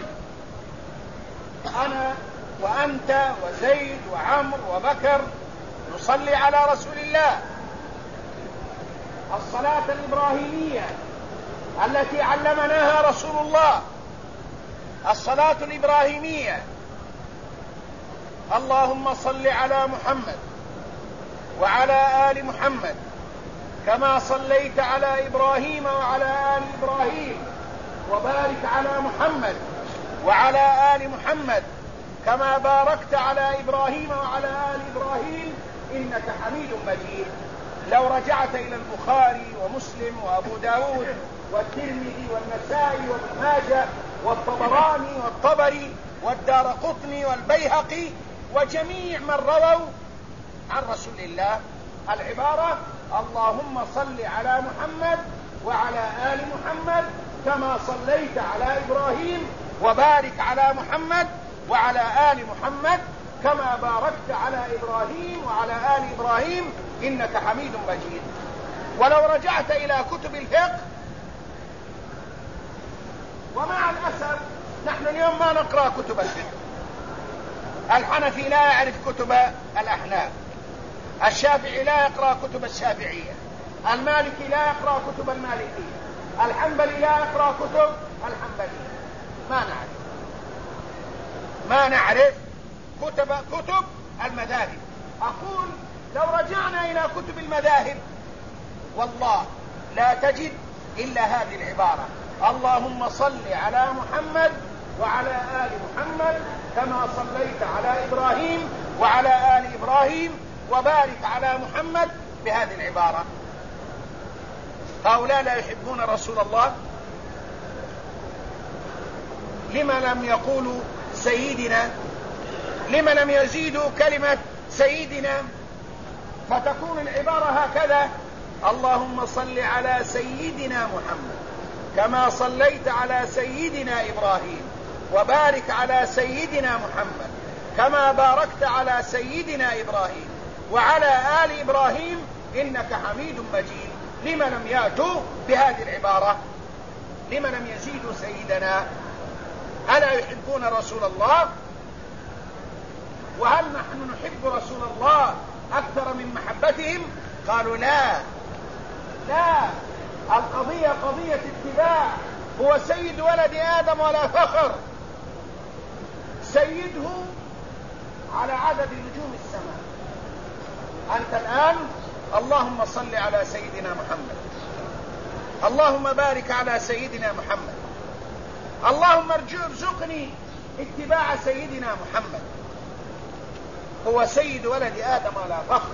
أنا وأنت وزيد وعمر وبكر نصلي على رسول الله الصلاة الإبراهيمية التي علمناها رسول الله، الصلاة الإبراهيمية: اللهم صل على محمد وعلى آل محمد كما صليت على إبراهيم وعلى آل إبراهيم، وبارك على محمد وعلى آل محمد كما باركت على إبراهيم وعلى آل إبراهيم إنك حميد مجيد. لو رجعت إلى البخاري ومسلم وأبو داود والترمذي والنسائي وابن ماجه والطبراني والطبري والدارقطني والبيهقي وجميع من رووا عن رسول الله العبارة: اللهم صل على محمد وعلى آل محمد كما صليت على إبراهيم، وبارك على محمد وعلى آل محمد كما باركت على إبراهيم وعلى آل إبراهيم إنك حميد مجيد. ولو رجعت إلى كتب الفقه نحن اليوم ما نقرأ كتب الفقه. الحنفي لا يعرف كتب الأحناف، الشافعي لا يقرأ كتب الشافعية، المالكي لا يقرأ كتب المالكية، الحنبلي لا يقرأ كتب الحنبلية. ما نعرف كتب المذاهب. أقول لو رجعنا إلى كتب المذاهب والله لا تجد إلا هذه العبارة: اللهم صل على محمد وعلى آل محمد كما صليت على إبراهيم وعلى آل إبراهيم وبارك على محمد، بهذه العبارة. هؤلاء لا يحبون رسول الله؟ لما لم يقولوا سيدنا؟ لما لم يزيدوا كلمة سيدنا فتكون العبارة هكذا: اللهم صل على سيدنا محمد كما صليت على سيدنا إبراهيم وبارك على سيدنا محمد كما باركت على سيدنا إبراهيم وعلى آل إبراهيم إنك حميد مجيد. لما لم يأتوا بهذه العبارة؟ لما لم يزيدوا سيدنا؟ ألا يحبون رسول الله؟ وهل نحن نحب رسول الله أكثر من محبتهم؟ قالوا لا، القضية قضية اتباع. هو سيد ولد آدم ولا فخر، سيده على عدد نجوم السماء. أنت الآن اللهم صل على سيدنا محمد، اللهم بارك على سيدنا محمد، اللهم ارزقني اتباع سيدنا محمد. هو سيد ولد آدم ولا فخر،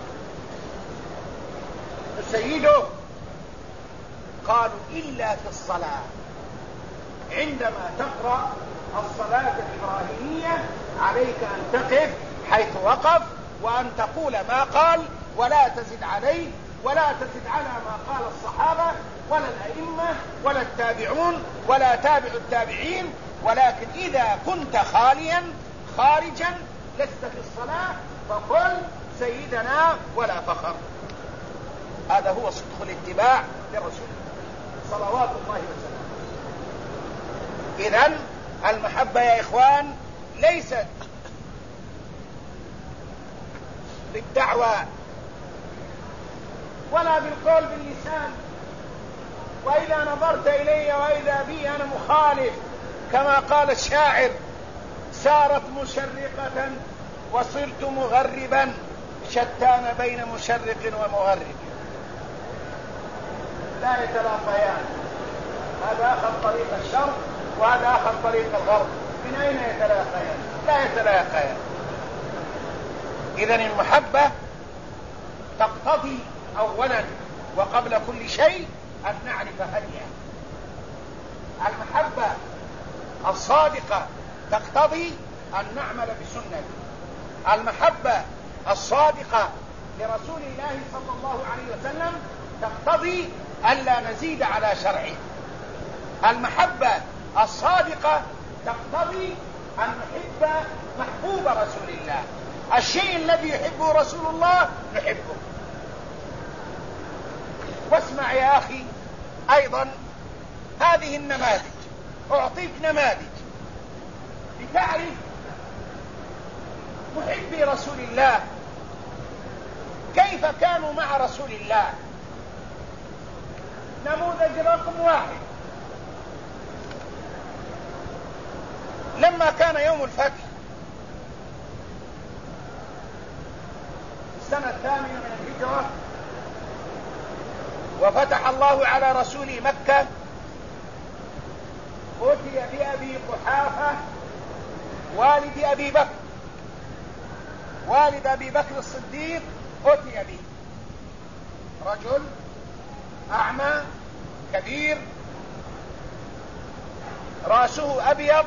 سيده. قالوا إلا في الصلاة، عندما تقرأ الصلاة الإبراهيمية عليك أن تقف حيث وقف وأن تقول ما قال، ولا تزد عليه ولا تزد على ما قال الصحابة ولا الأئمة ولا التابعون ولا تابع التابعين. ولكن إذا كنت خارجا لست في الصلاة فقل سيدنا ولا فخر. هذا هو صدق الاتباع لرسول صلوات الله وسلامه. إذن المحبة يا إخوان ليست بالدعوة ولا بالقول باللسان، وإذا نظرت إلي وإذا بي أنا مخالف، كما قال الشاعر: سارت مشرقة وصرت مغربا شتان بين مشرق ومغرب. لا يتلاقيان، هذا أخذ طريق الشرق وهذا أخذ طريق الغرب، من أين يتلاقيان؟ لا يتلاقيان. إذن المحبة تقتضي أولا وقبل كل شيء أن نعرف هديه. المحبة الصادقة تقتضي أن نعمل بسنته. المحبة الصادقة لرسول الله صلى الله عليه وسلم تقتضي ألا نزيد على شرعه. المحبة الصادقة تقتضي أن نحب محبوب رسول الله. الشيء الذي يحبه رسول الله نحبه. واسمع يا أخي أيضا هذه النماذج، أعطيك نماذج لتعرف محبي رسول الله كيف كانوا مع رسول الله. نموذج رقم 1: لما كان يوم الفتح السنة 8 من الهجرة وفتح الله على رسول مكة، أتي بأبي قحافة والد أبي بكر، والد أبي بكر الصديق، أتي به رجل أعمى كبير رأسه أبيض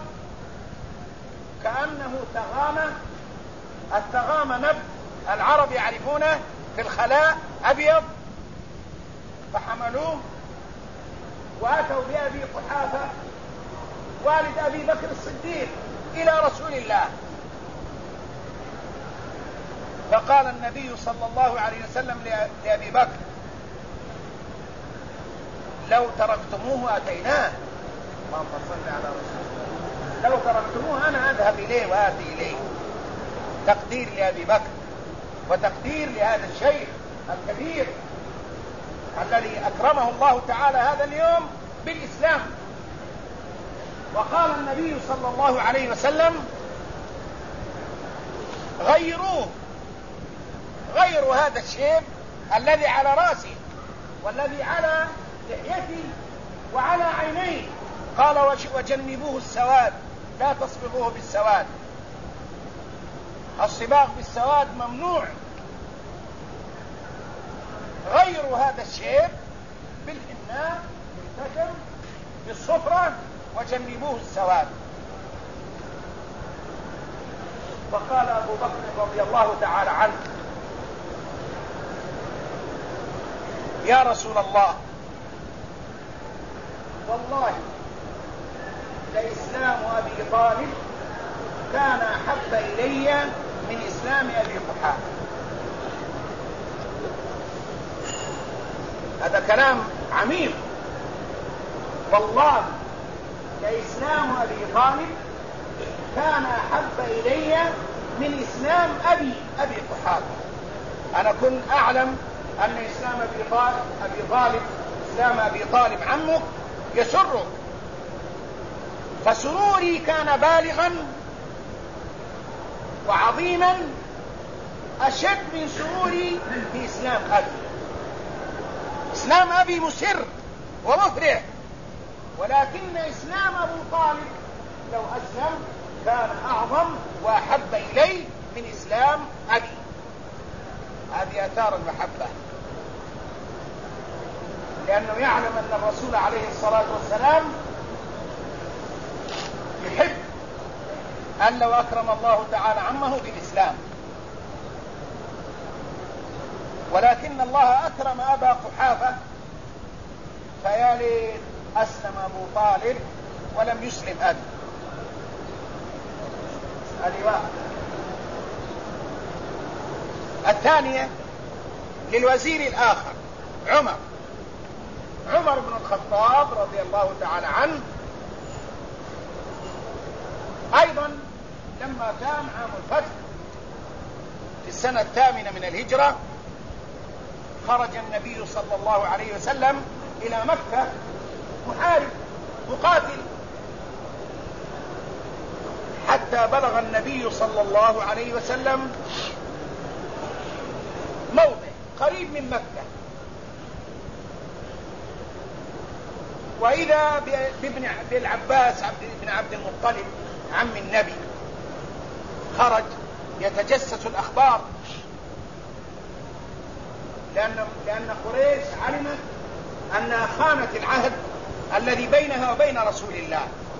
كأنه تغامة. التغامة نبت العرب يعرفونه في الخلاء أبيض، فحملوه وأتوا بأبي قحافة والد أبي بكر الصديق إلى رسول الله، فقال النبي صلى الله عليه وسلم لأبي بكر: لو تركتموه أتيناه. اللهم صل على رسول الله. لو تركتموه أنا أذهب إليه وآتي إليه. تقدير لأبي بكر وتقدير لهذا الشيخ الكبير الذي أكرمه الله تعالى هذا اليوم بالإسلام. وقال النبي صلى الله عليه وسلم: غيروا هذا الشيب الذي على رأسي والذي على لحيتي وعلى عيني. قال: وجنبوه السواد، لا تصبغوه بالسواد. الصباغ بالسواد ممنوع. غيروا هذا الشيب بالحناء، بالتكر، بالصفرة، وجنبوه السواد. فقال أبو بكر رضي الله تعالى عنه: يا رسول الله، والله لإسلام أبي طالب كان أحب إلي من إسلام أبي قحافة. هذا كلام عميق. والله لإسلام أبي طالب كان أحب إلي من إسلام أبي قحافة. أنا كنت أعلم أن إسلام إسلام أبي طالب عمك يسرك، فسروري كان بالغا وعظيما أشد من سروري في إسلام أبي. إسلام أبي مسر ومفرح، ولكن إسلام أبو طالب لو أسلم كان أعظم وأحب إلي من إسلام أبي. هذه آثار المحبة، لأنه يعلم أن الرسول عليه الصلاة والسلام يحب أن لو أكرم الله تعالى عمه بالإسلام، ولكن الله أكرم أبا قحافة فيا ليت أسلم أبو طالب ولم يسلم أبي. هذه واحدة. الثانية للوزير الآخر عمر بن الخطاب رضي الله تعالى عنه. أيضا لما كان عام الفتح في السنة 8 من الهجرة، خرج النبي صلى الله عليه وسلم إلى مكة محارب مقاتل، حتى بلغ النبي صلى الله عليه وسلم موضع قريب من مكة، وإذا بالعباس بن عبد المطلب عم النبي خرج يتجسس الأخبار، لأن قريش علمت أنها خانت العهد الذي بينها وبين رسول الله.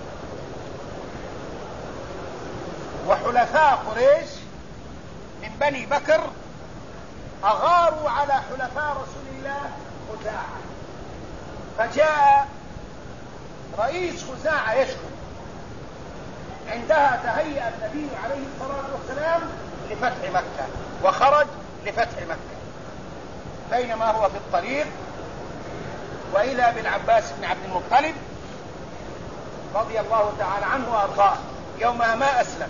وحلفاء قريش من بني بكر أغاروا على حلفاء رسول الله خزاعة، فجاء رئيس خزاعة يشكو. عندها تهيأ النبي عليه الصلاة والسلام لفتح مكة، وخرج لفتح مكة. بينما هو في الطريق وإذا بالعباس بن عبد المطلب رضي الله تعالى عنه وأرضاه يومها ما أسلم،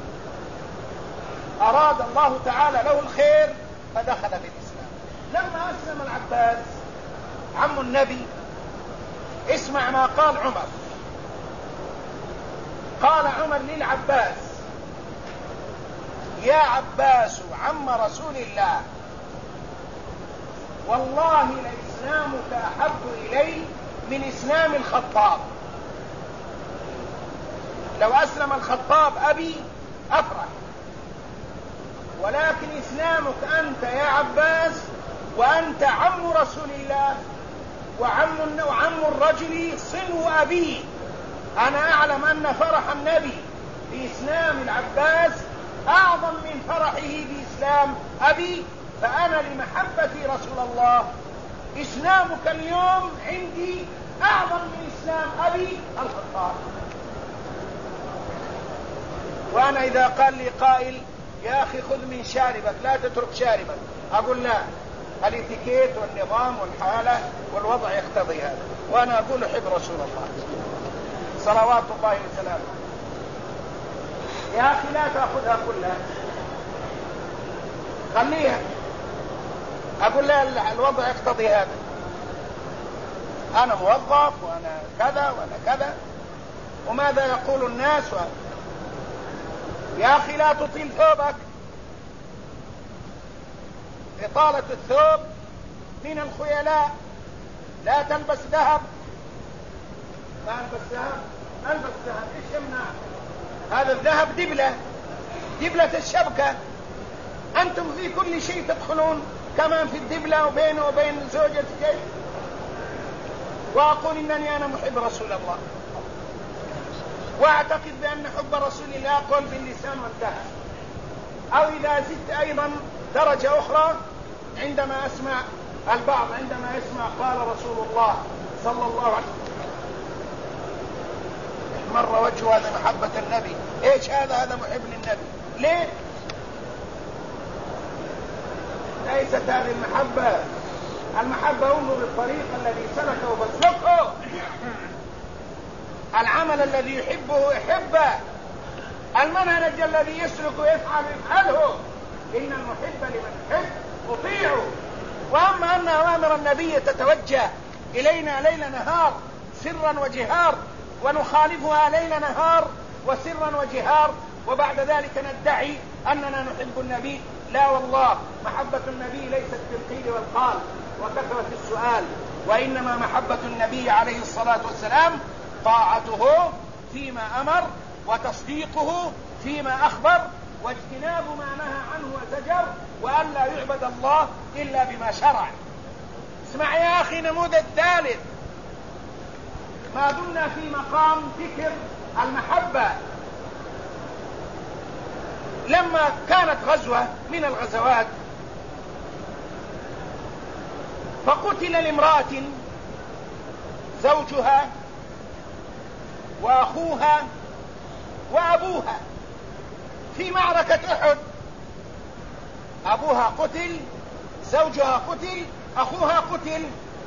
أراد الله تعالى له الخير فدخل في الإسلام. لما أسلم العباس عم النبي، اسمع ما قال عمر. قال عمر للعباس: يا عباس عم رسول الله، والله لإسلامك أحب إلي من إسلام الخطاب. لو أسلم الخطاب أبي أفرح، ولكن إسلامك أنت يا عباس، وأنت عم رسول الله وعم الرجل صنو أبيه. أنا أعلم أن فرح النبي بإسلام العباس أعظم من فرحه بإسلام أبي، فأنا لمحبة رسول الله إسلامك اليوم عندي أعظم من إسلام أبي الخطاب. وأنا إذا قال لي قائل: يا أخي خذ من شاربك لا تترك شاربك، أقول لا، الاتيكيت والنظام والحالة والوضع يقتضي هذا. وأنا أقول: أحب رسول الله صلوات الله وسلامه. يا أخي لا تأخذها كلها، خليها. أقول لا، الوضع يقتضي هذا، أنا موظف وأنا كذا وأنا كذا، وماذا يقول الناس يا أخي لا تطيل ثوبك. إطالة الثوب من الخيلاء. لا تلبس ذهب. ما ألبس ذهب؟ ألبس ذهب، إيش يمنع؟ هذا الذهب دبلة الشبكة. أنتم في كل شيء تدخلون، كمان في الدبلة وبينه وبين زوجتك. وأقول إنني أنا محب رسول الله، وأعتقد بأن حب رسول الله قول باللسان وانتهى. أو إذا زدت أيضا درجة أخرى، عندما أسمع البعض عندما يسمع قال رسول الله صلى الله عليه وسلم مر وجهه هذا محبة النبي. إيش هذا محب للنبي. ليه؟ ليست هذه المحبة انظر الطريق الذي سلكه فاسلكه، العمل الذي يحبه يحبه، المنهج الذي يسلك يفعله. إن المحب لمن يحب مطيعه. وأما أن أوامر النبي تتوجه إلينا ليل نهار سرا وجهار، ونخالفها ليل نهار وسرا وجهار، وبعد ذلك ندعي أننا نحب النبي، لا والله، محبة النبي ليست بالقيل والقال وكثرة السؤال، وإنما محبة النبي عليه الصلاة والسلام طاعته فيما أمر، وتصديقه فيما أخبر، واجتناب ما نهى عنه وزجر، وأن لا يعبد الله إلا بما شرع. اسمع يا أخي نموذج ثالث، ما دمنا في مقام ذكر المحبة. لما كانت غزوة من الغزوات فقتل لامرأة زوجها وأخوها وأبوها في معركة أحد. أبوها قتل، زوجها قتل، أخوها قتل.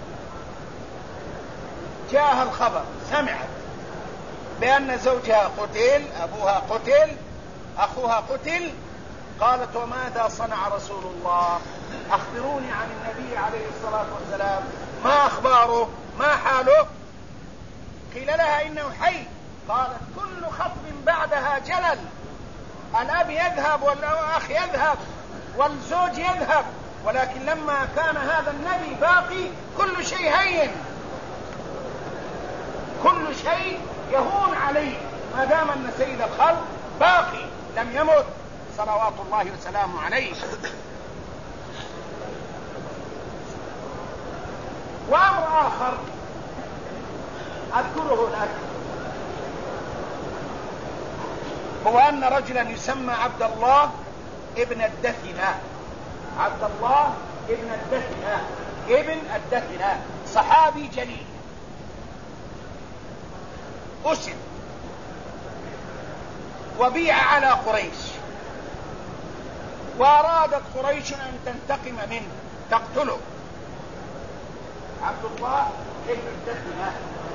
جاءها الخبر، سمعت بأن زوجها قتل، أبوها قتل، أخوها قتل. قالت وماذا صنع رسول الله؟ أخبروني عن النبي عليه الصلاة والسلام، ما أخباره؟ ما حاله؟ قيل لها إنه حي. قالت كل خطب بعدها جلل، الأب يذهب والأخ يذهب والزوج يذهب، ولكن لما كان هذا النبي باقي كل شيء هين، كل شيء يهون عليه ما دام أن سيد الخلق باقي لم يمت صلوات الله وسلامه عليه. وأمر آخر أذكره لك، هو أن رجلا يسمى عبد الله ابن الدثنة. عبد الله ابن الدثنة، ابن الدثنة، صحابي جليل، أسر وبيع على قريش، وأرادت قريش أن تنتقم منه تقتله. عبد الله ابن الدثنة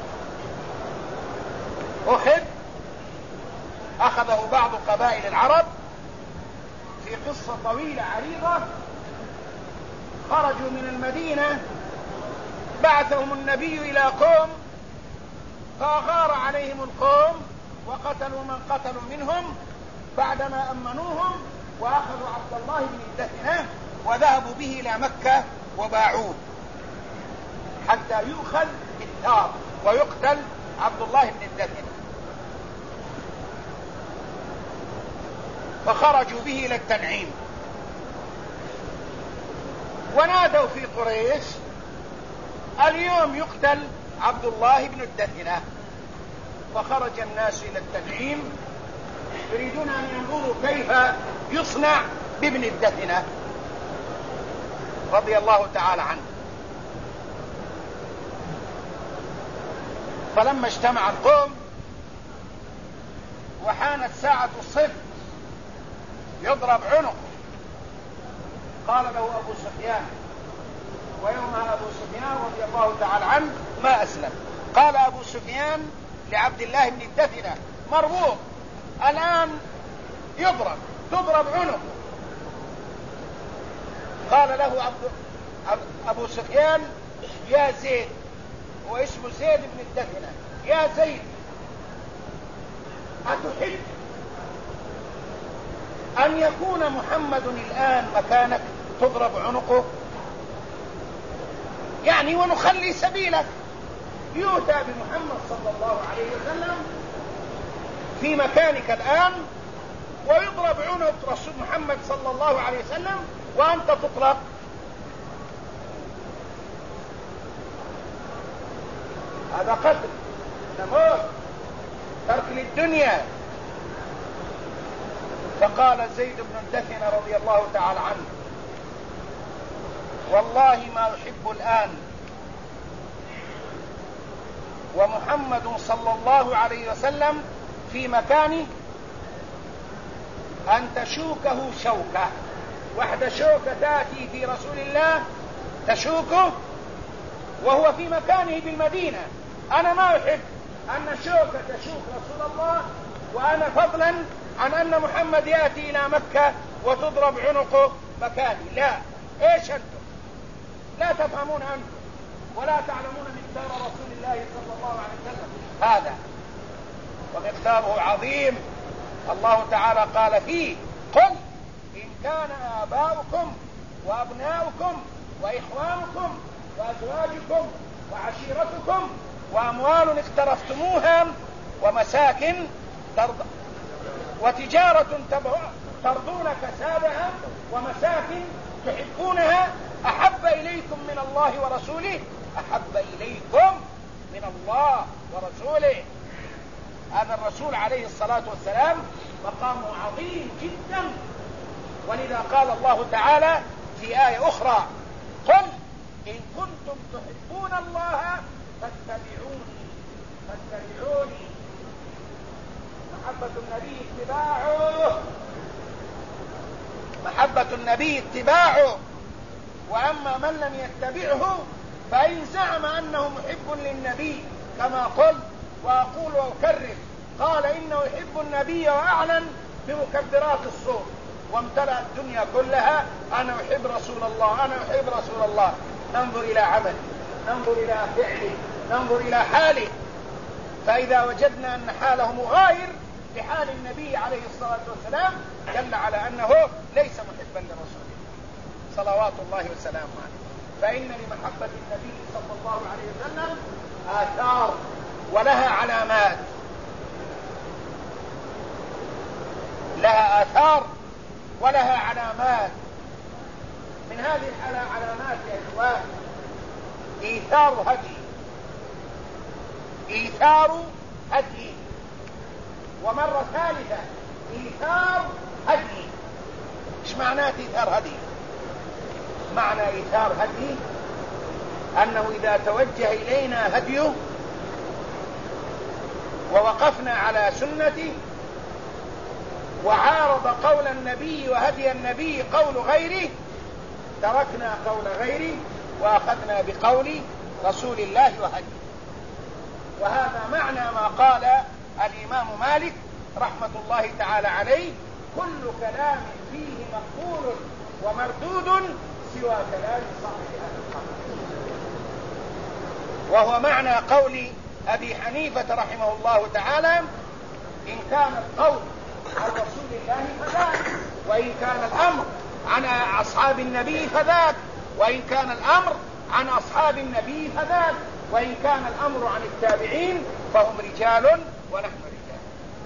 أحد، أخذه بعض قبائل العرب في قصة طويلة عريضة. خرجوا من المدينة، بعثهم النبي إلى قوم، فأغار عليهم القوم وقتلوا من قتلوا منهم بعدما أمنوهم، وأخذوا عبد الله بن الدثنة وذهبوا به إلى مكة وباعوه حتى يؤخذ بالثار ويقتل عبد الله بن الدثنة. فخرجوا به إلى التنعيم ونادوا في قريش اليوم يقتل عبد الله بن الدثنة. فخرج الناس إلى التنعيم يريدون أن ينظروا كيف يصنع بابن الدثنة رضي الله تعالى عنه. فلما اجتمع القوم وحانت ساعة الصف يضرب عنق، قال له أبو سفيان، ويومها أبو سفيان رضي الله تعالى عنه ما أسلم، قال أبو سفيان لعبد الله بن الدثنة مربوط، الآن تضرب عنقه. قال له أبو سفيان: يا زيد، واسمه زيد بن الدثنة، يا زيد أتحب أن يكون محمد الآن مكانك تضرب عنقه؟ يعني ونخلي سبيلك، يؤتى بمحمد صلى الله عليه وسلم في مكانك الآن ويضرب عنق رسول محمد صلى الله عليه وسلم وأنت تطلق. هذا قتل، موت، ترك للدنيا. فقال زيد بن الدثنة رضي الله تعالى عنه: والله ما أحب الآن ومحمد صلى الله عليه وسلم في مكانه أن تشوكه شوكة واحدة، شوكة تأتي في رسول الله تشوكه وهو في مكانه بالمدينة. أنا ما أحب أن شوكة تشوك رسول الله وأنا فضلا عن أن محمد يأتي إلى مكة وتضرب عنقه مكاني. لا، إيش أنتم لا تفهمون أنتم ولا تعلمون مقدار رسول الله صلى الله عليه وسلم هذا، ومقداره عظيم. الله تعالى قال فيه: قل إن كان آباؤكم وأبناؤكم وإخوانكم وأزواجكم وعشيرتكم وأموال اقترفتموها ومساكن وتجارة ترضون كسادها ومساكن تحبونها أحب إليكم من الله ورسوله، أحب إليكم من الله ورسوله. هذا الرسول عليه الصلاة والسلام مقامه عظيم جدا، ولذا قال الله تعالى في آية أخرى: قل إن كنتم تحبون الله فاتبعوني. محبة النبي اتباعه، وأما من لم يتبعه فإن زعم أنه محب للنبي كما قل وأقول وأكرر، قال إنه يحب النبي وأعلن بمكبرات الصوت وامتلأ الدنيا كلها: أنا أحب رسول الله، أنا أحب رسول الله. ننظر إلى عمله، ننظر إلى فعله، ننظر إلى حاله، فإذا وجدنا أن حاله مغاير لحال النبي عليه الصلاة والسلام دل على أنه ليس محبا لرسوله صلوات الله وسلامه عليه. فإن لمحبة النبي صلى الله عليه وسلم آثار ولها علامات، لها آثار ولها علامات. من هذه العلامات يا إخوان إيثار هدي، ومرة ثالثة إيثار هدي. إيش معنى إيثار هدي؟ معنى إيثار هدي أنه إذا توجه إلينا هديه ووقفنا على سنته وعارض قول النبي وهدي النبي قول غيره، تركنا قول غيره وأخذنا بقول رسول الله وهديه. وهذا معنى ما قال الإمام مالك رحمة الله تعالى عليه: كل كلام فيه مقبول ومردود سوى كلام صاحب هذا القول. وهو معنى قول أبي حنيفة رحمه الله تعالى: إن كان القول عن رسول الله فذاك، وإن كان الأمر عن أصحاب النبي فذاك، وإن كان الأمر عن أصحاب النبي فذاك، وإن كان الأمر عن التابعين فهم رجال ونحن رجال.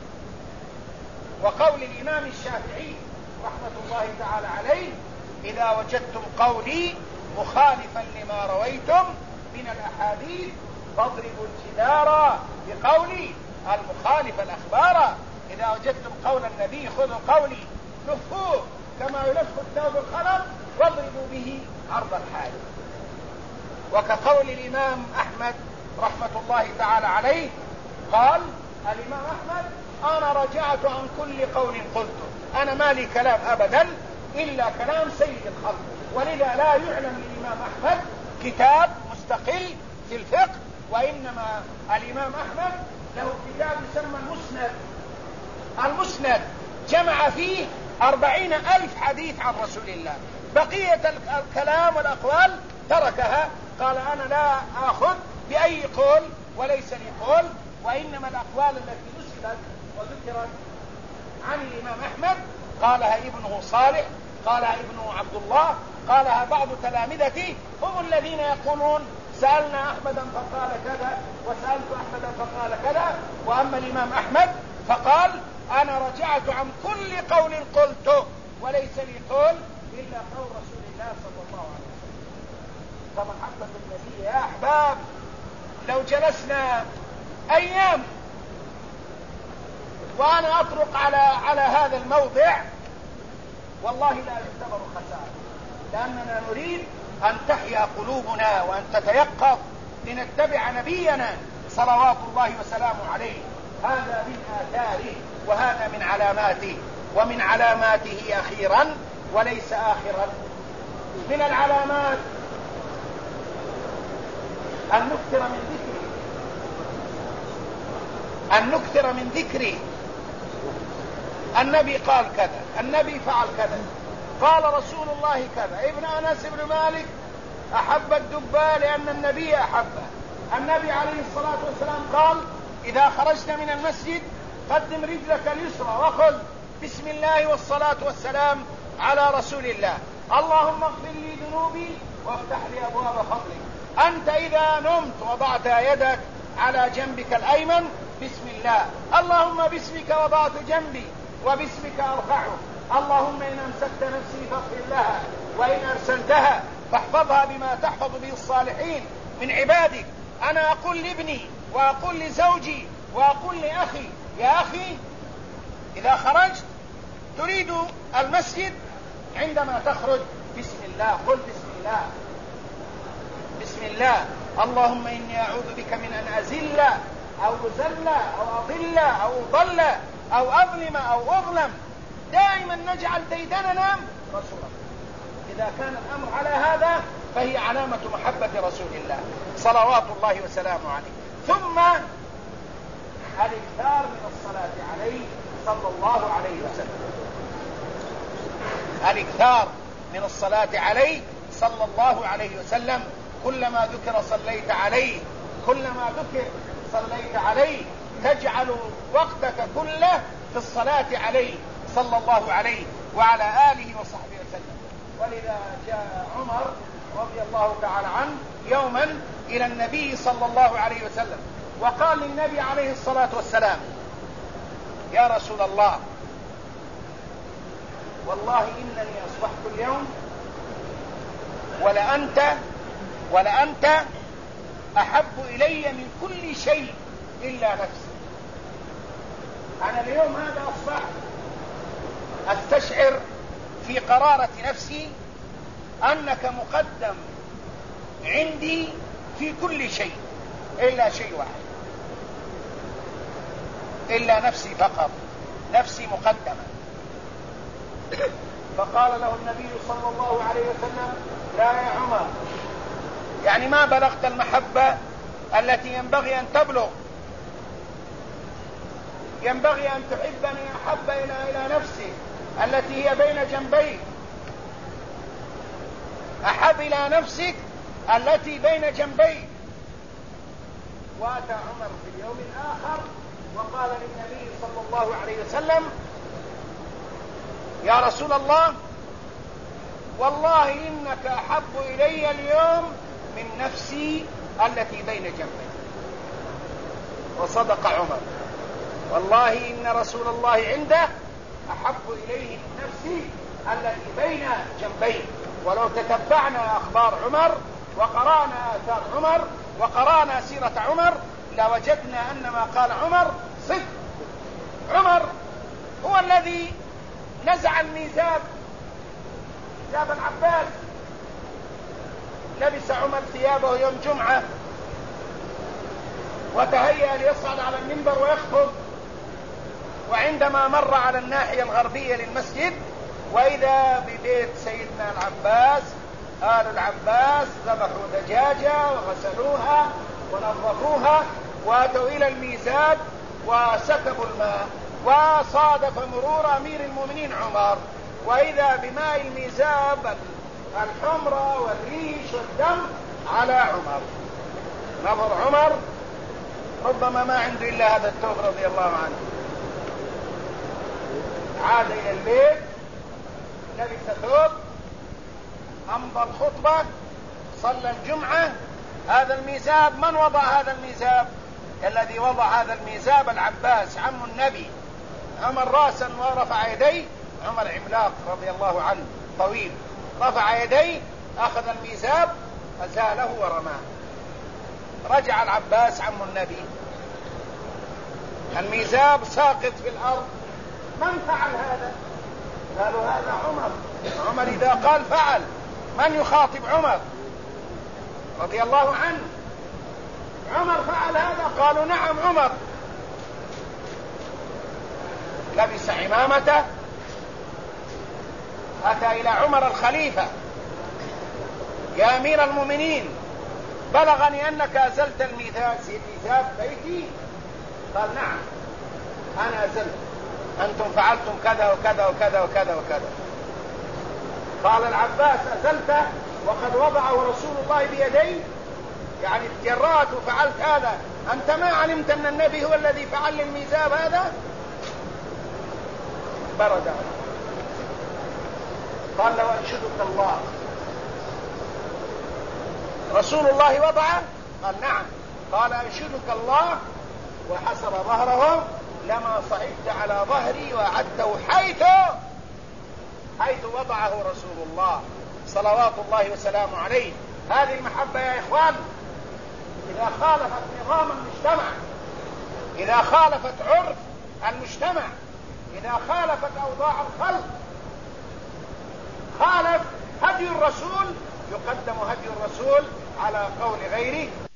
وقول الإمام الشافعي رحمة الله تعالى عليه: إذا وجدتم قولي مخالفا لما رويتم من الأحاديث فاضربوا الجدار بقولي المخالف الأخبار. إذا وجدتم قول النبي خذوا قولي، لفوه كما يلف الثوب الخلق واضربوا به عرض الحائط. وكقول الإمام أحمد رحمة الله تعالى عليه قال الإمام أحمد: أنا رجعت عن كل قول قلته، أنا ما لي كلام أبدا إلا كلام سيد الخلق. ولذا لا يعلم للإمام أحمد كتاب مستقل في الفقه، وإنما الإمام أحمد له كتاب يسمى المسند جمع فيه 40,000 حديث عن رسول الله. بقية الكلام والأقوال تركها، قال أنا لا أخذ بأي قول وليس لي قول، وإنما الأقوال التي نسبت وذكرت عن الإمام أحمد قالها ابنه صالح، قالها ابنه عبد الله، قالها بعض تلامذته، هم الذين يقولون سألنا أحمدا فقال كذا وسألت أحمدا فقال كذا. وأما الإمام أحمد فقال أنا رجعت عن كل قول قلته وليس لي قول إلا قول رسول الله صلى الله عليه وسلم. فمحبة النبي يا أحباب لو جلسنا أيام وأنا أطرق على هذا الموضع والله لا يعتبر خسارة، لأننا نريد أن تحيا قلوبنا وأن تتيقظ لنتبع نبينا صلوات الله وسلامه عليه. هذا من آثاره وهذا من علاماته، ومن علاماته أخيرا وليس آخرا. من العلامات أن نكثر من ذكره. النبي قال كذا، النبي فعل كذا، قال رسول الله كذا. ابن أنس بن مالك أحب الدباء لأن النبي أحبه. النبي عليه الصلاة والسلام قال إذا خرجت من المسجد قدم رجلك اليسرى وقل بسم الله والصلاة والسلام على رسول الله، اللهم اغفر لي ذنوبي وافتح لي أبواب فضلك. أنت إذا نمت وضعت يدك على جنبك الأيمن بسم الله، اللهم باسمك وضعت جنبي وباسمك أرفعه، اللهم إن أمسكت نفسي فاغفر لها وإن أرسلتها فاحفظها بما تحفظ به الصالحين من عبادك. أنا أقول لابني وأقول لزوجي وأقول لأخي يا أخي إذا خرجت تريد المسجد عندما تخرج بسم الله، قل بسم الله، بسم الله، اللهم إني أعوذ بك من أن أزل أو أزل أو أضل أو أضل أو أظلم أو أظلم. دائما نجعل ديدننا رسولا. إذا كان الأمر على هذا فهي علامة محبة رسول الله صلوات الله وسلامه عليه. ثم الإكثار من الصلاة عليه صلى الله عليه وسلم، الإكثار من الصلاة عليه صلى الله عليه وسلم. كلما ذكر صليت عليه، كلما ذكر صليت عليه، تجعل وقتك كله في الصلاة عليه صلى الله عليه وعلى آله وصحبه وسلم. ولذا جاء عمر رضي الله تعالى عنه يوما إلى النبي صلى الله عليه وسلم وقال للنبي عليه الصلاة والسلام يا رسول الله والله إنني أصبحت اليوم ولأنت أحب إلي من كل شيء إلا نفسي. أنا اليوم هذا أصبحت أستشعر في قرارة نفسي أنك مقدم عندي في كل شيء إلا شيء واحد، إلا نفسي فقط، نفسي مقدمة. فقال له النبي صلى الله عليه وسلم لا يا عمر، يعني ما بلغت المحبة التي ينبغي أن تبلغ، ينبغي أن تحبني أحب إلى نفسي التي هي بين جنبيك، أحب إلى نفسك التي بين جنبيك. وأتى عمر في اليوم الآخر وقال للنبي صلى الله عليه وسلم يا رسول الله والله إنك أحب إلي اليوم من نفسي التي بين جنبي. وصدق عمر، والله إن رسول الله عنده أحب إليه من نفسي التي بين جنبي. ولو تتبعنا أخبار عمر وقرأنا آثار عمر وقرأنا سيرة عمر لوجدنا أن ما قال عمر صدق. عمر هو الذي نزع الميزاب، ميزاب العباس. لبس عمر ثيابه يوم جمعة وتهيأ ليصعد على المنبر ويخطب، وعندما مر على الناحية الغربية للمسجد وإذا ببيت سيدنا العباس، آل العباس ذبحوا دجاجة وغسلوها ونظفوها وأتوا إلى الميزاب وسكبوا الماء وصادف مرور أمير المؤمنين عمر، وإذا بماء الميزاب الحمرة والريش والدم على عمر. نظر عمر ربما ما عنده إلا هذا الثوب رضي الله عنه، عاد إلى البيت لبس ثوب، أمضى الخطبة، صلى الجمعة. هذا الميزاب من وضع هذا الميزاب؟ الذي وضع هذا الميزاب العباس عم النبي. عمر راسا ورفع يديه، عمر عملاق رضي الله عنه طويل، رفع يديه أخذ الميزاب أزاله ورماه. رجع العباس عم النبي، الميزاب ساقط في الأرض، من فعل هذا؟ قالوا هذا عمر. عمر إذا قال فعل، من يخاطب عمر رضي الله عنه؟ عمر فعل هذا؟ قالوا نعم عمر. لبس عمامته، أتى إلى عمر الخليفة: يا أمير المؤمنين، بلغني أنك أزلت الميزاب بيتي. قال نعم أنا أزلت، أنتم فعلتم كذا وكذا وكذا وكذا وكذا. قال العباس: أزلته وقد وضعه رسول الله بيدي؟ يعني تجرأت وفعلت هذا، أنت ما علمت أن النبي هو الذي فعل الميزاب هذا؟ برد. قال له: أنشدك الله، رسول الله وضعه؟ قال نعم. قال: أنشدك الله، وحسر ظهره: لما صعدت على ظهري وأعدته حيث وضعه رسول الله صلوات الله وسلامه عليه. هذه المحبة يا إخوان إذا خالفت نظام المجتمع، إذا خالفت عرف المجتمع، إذا خالفت أوضاع الخلق، خالف هدي الرسول، يقدم هدي الرسول على قول غيره.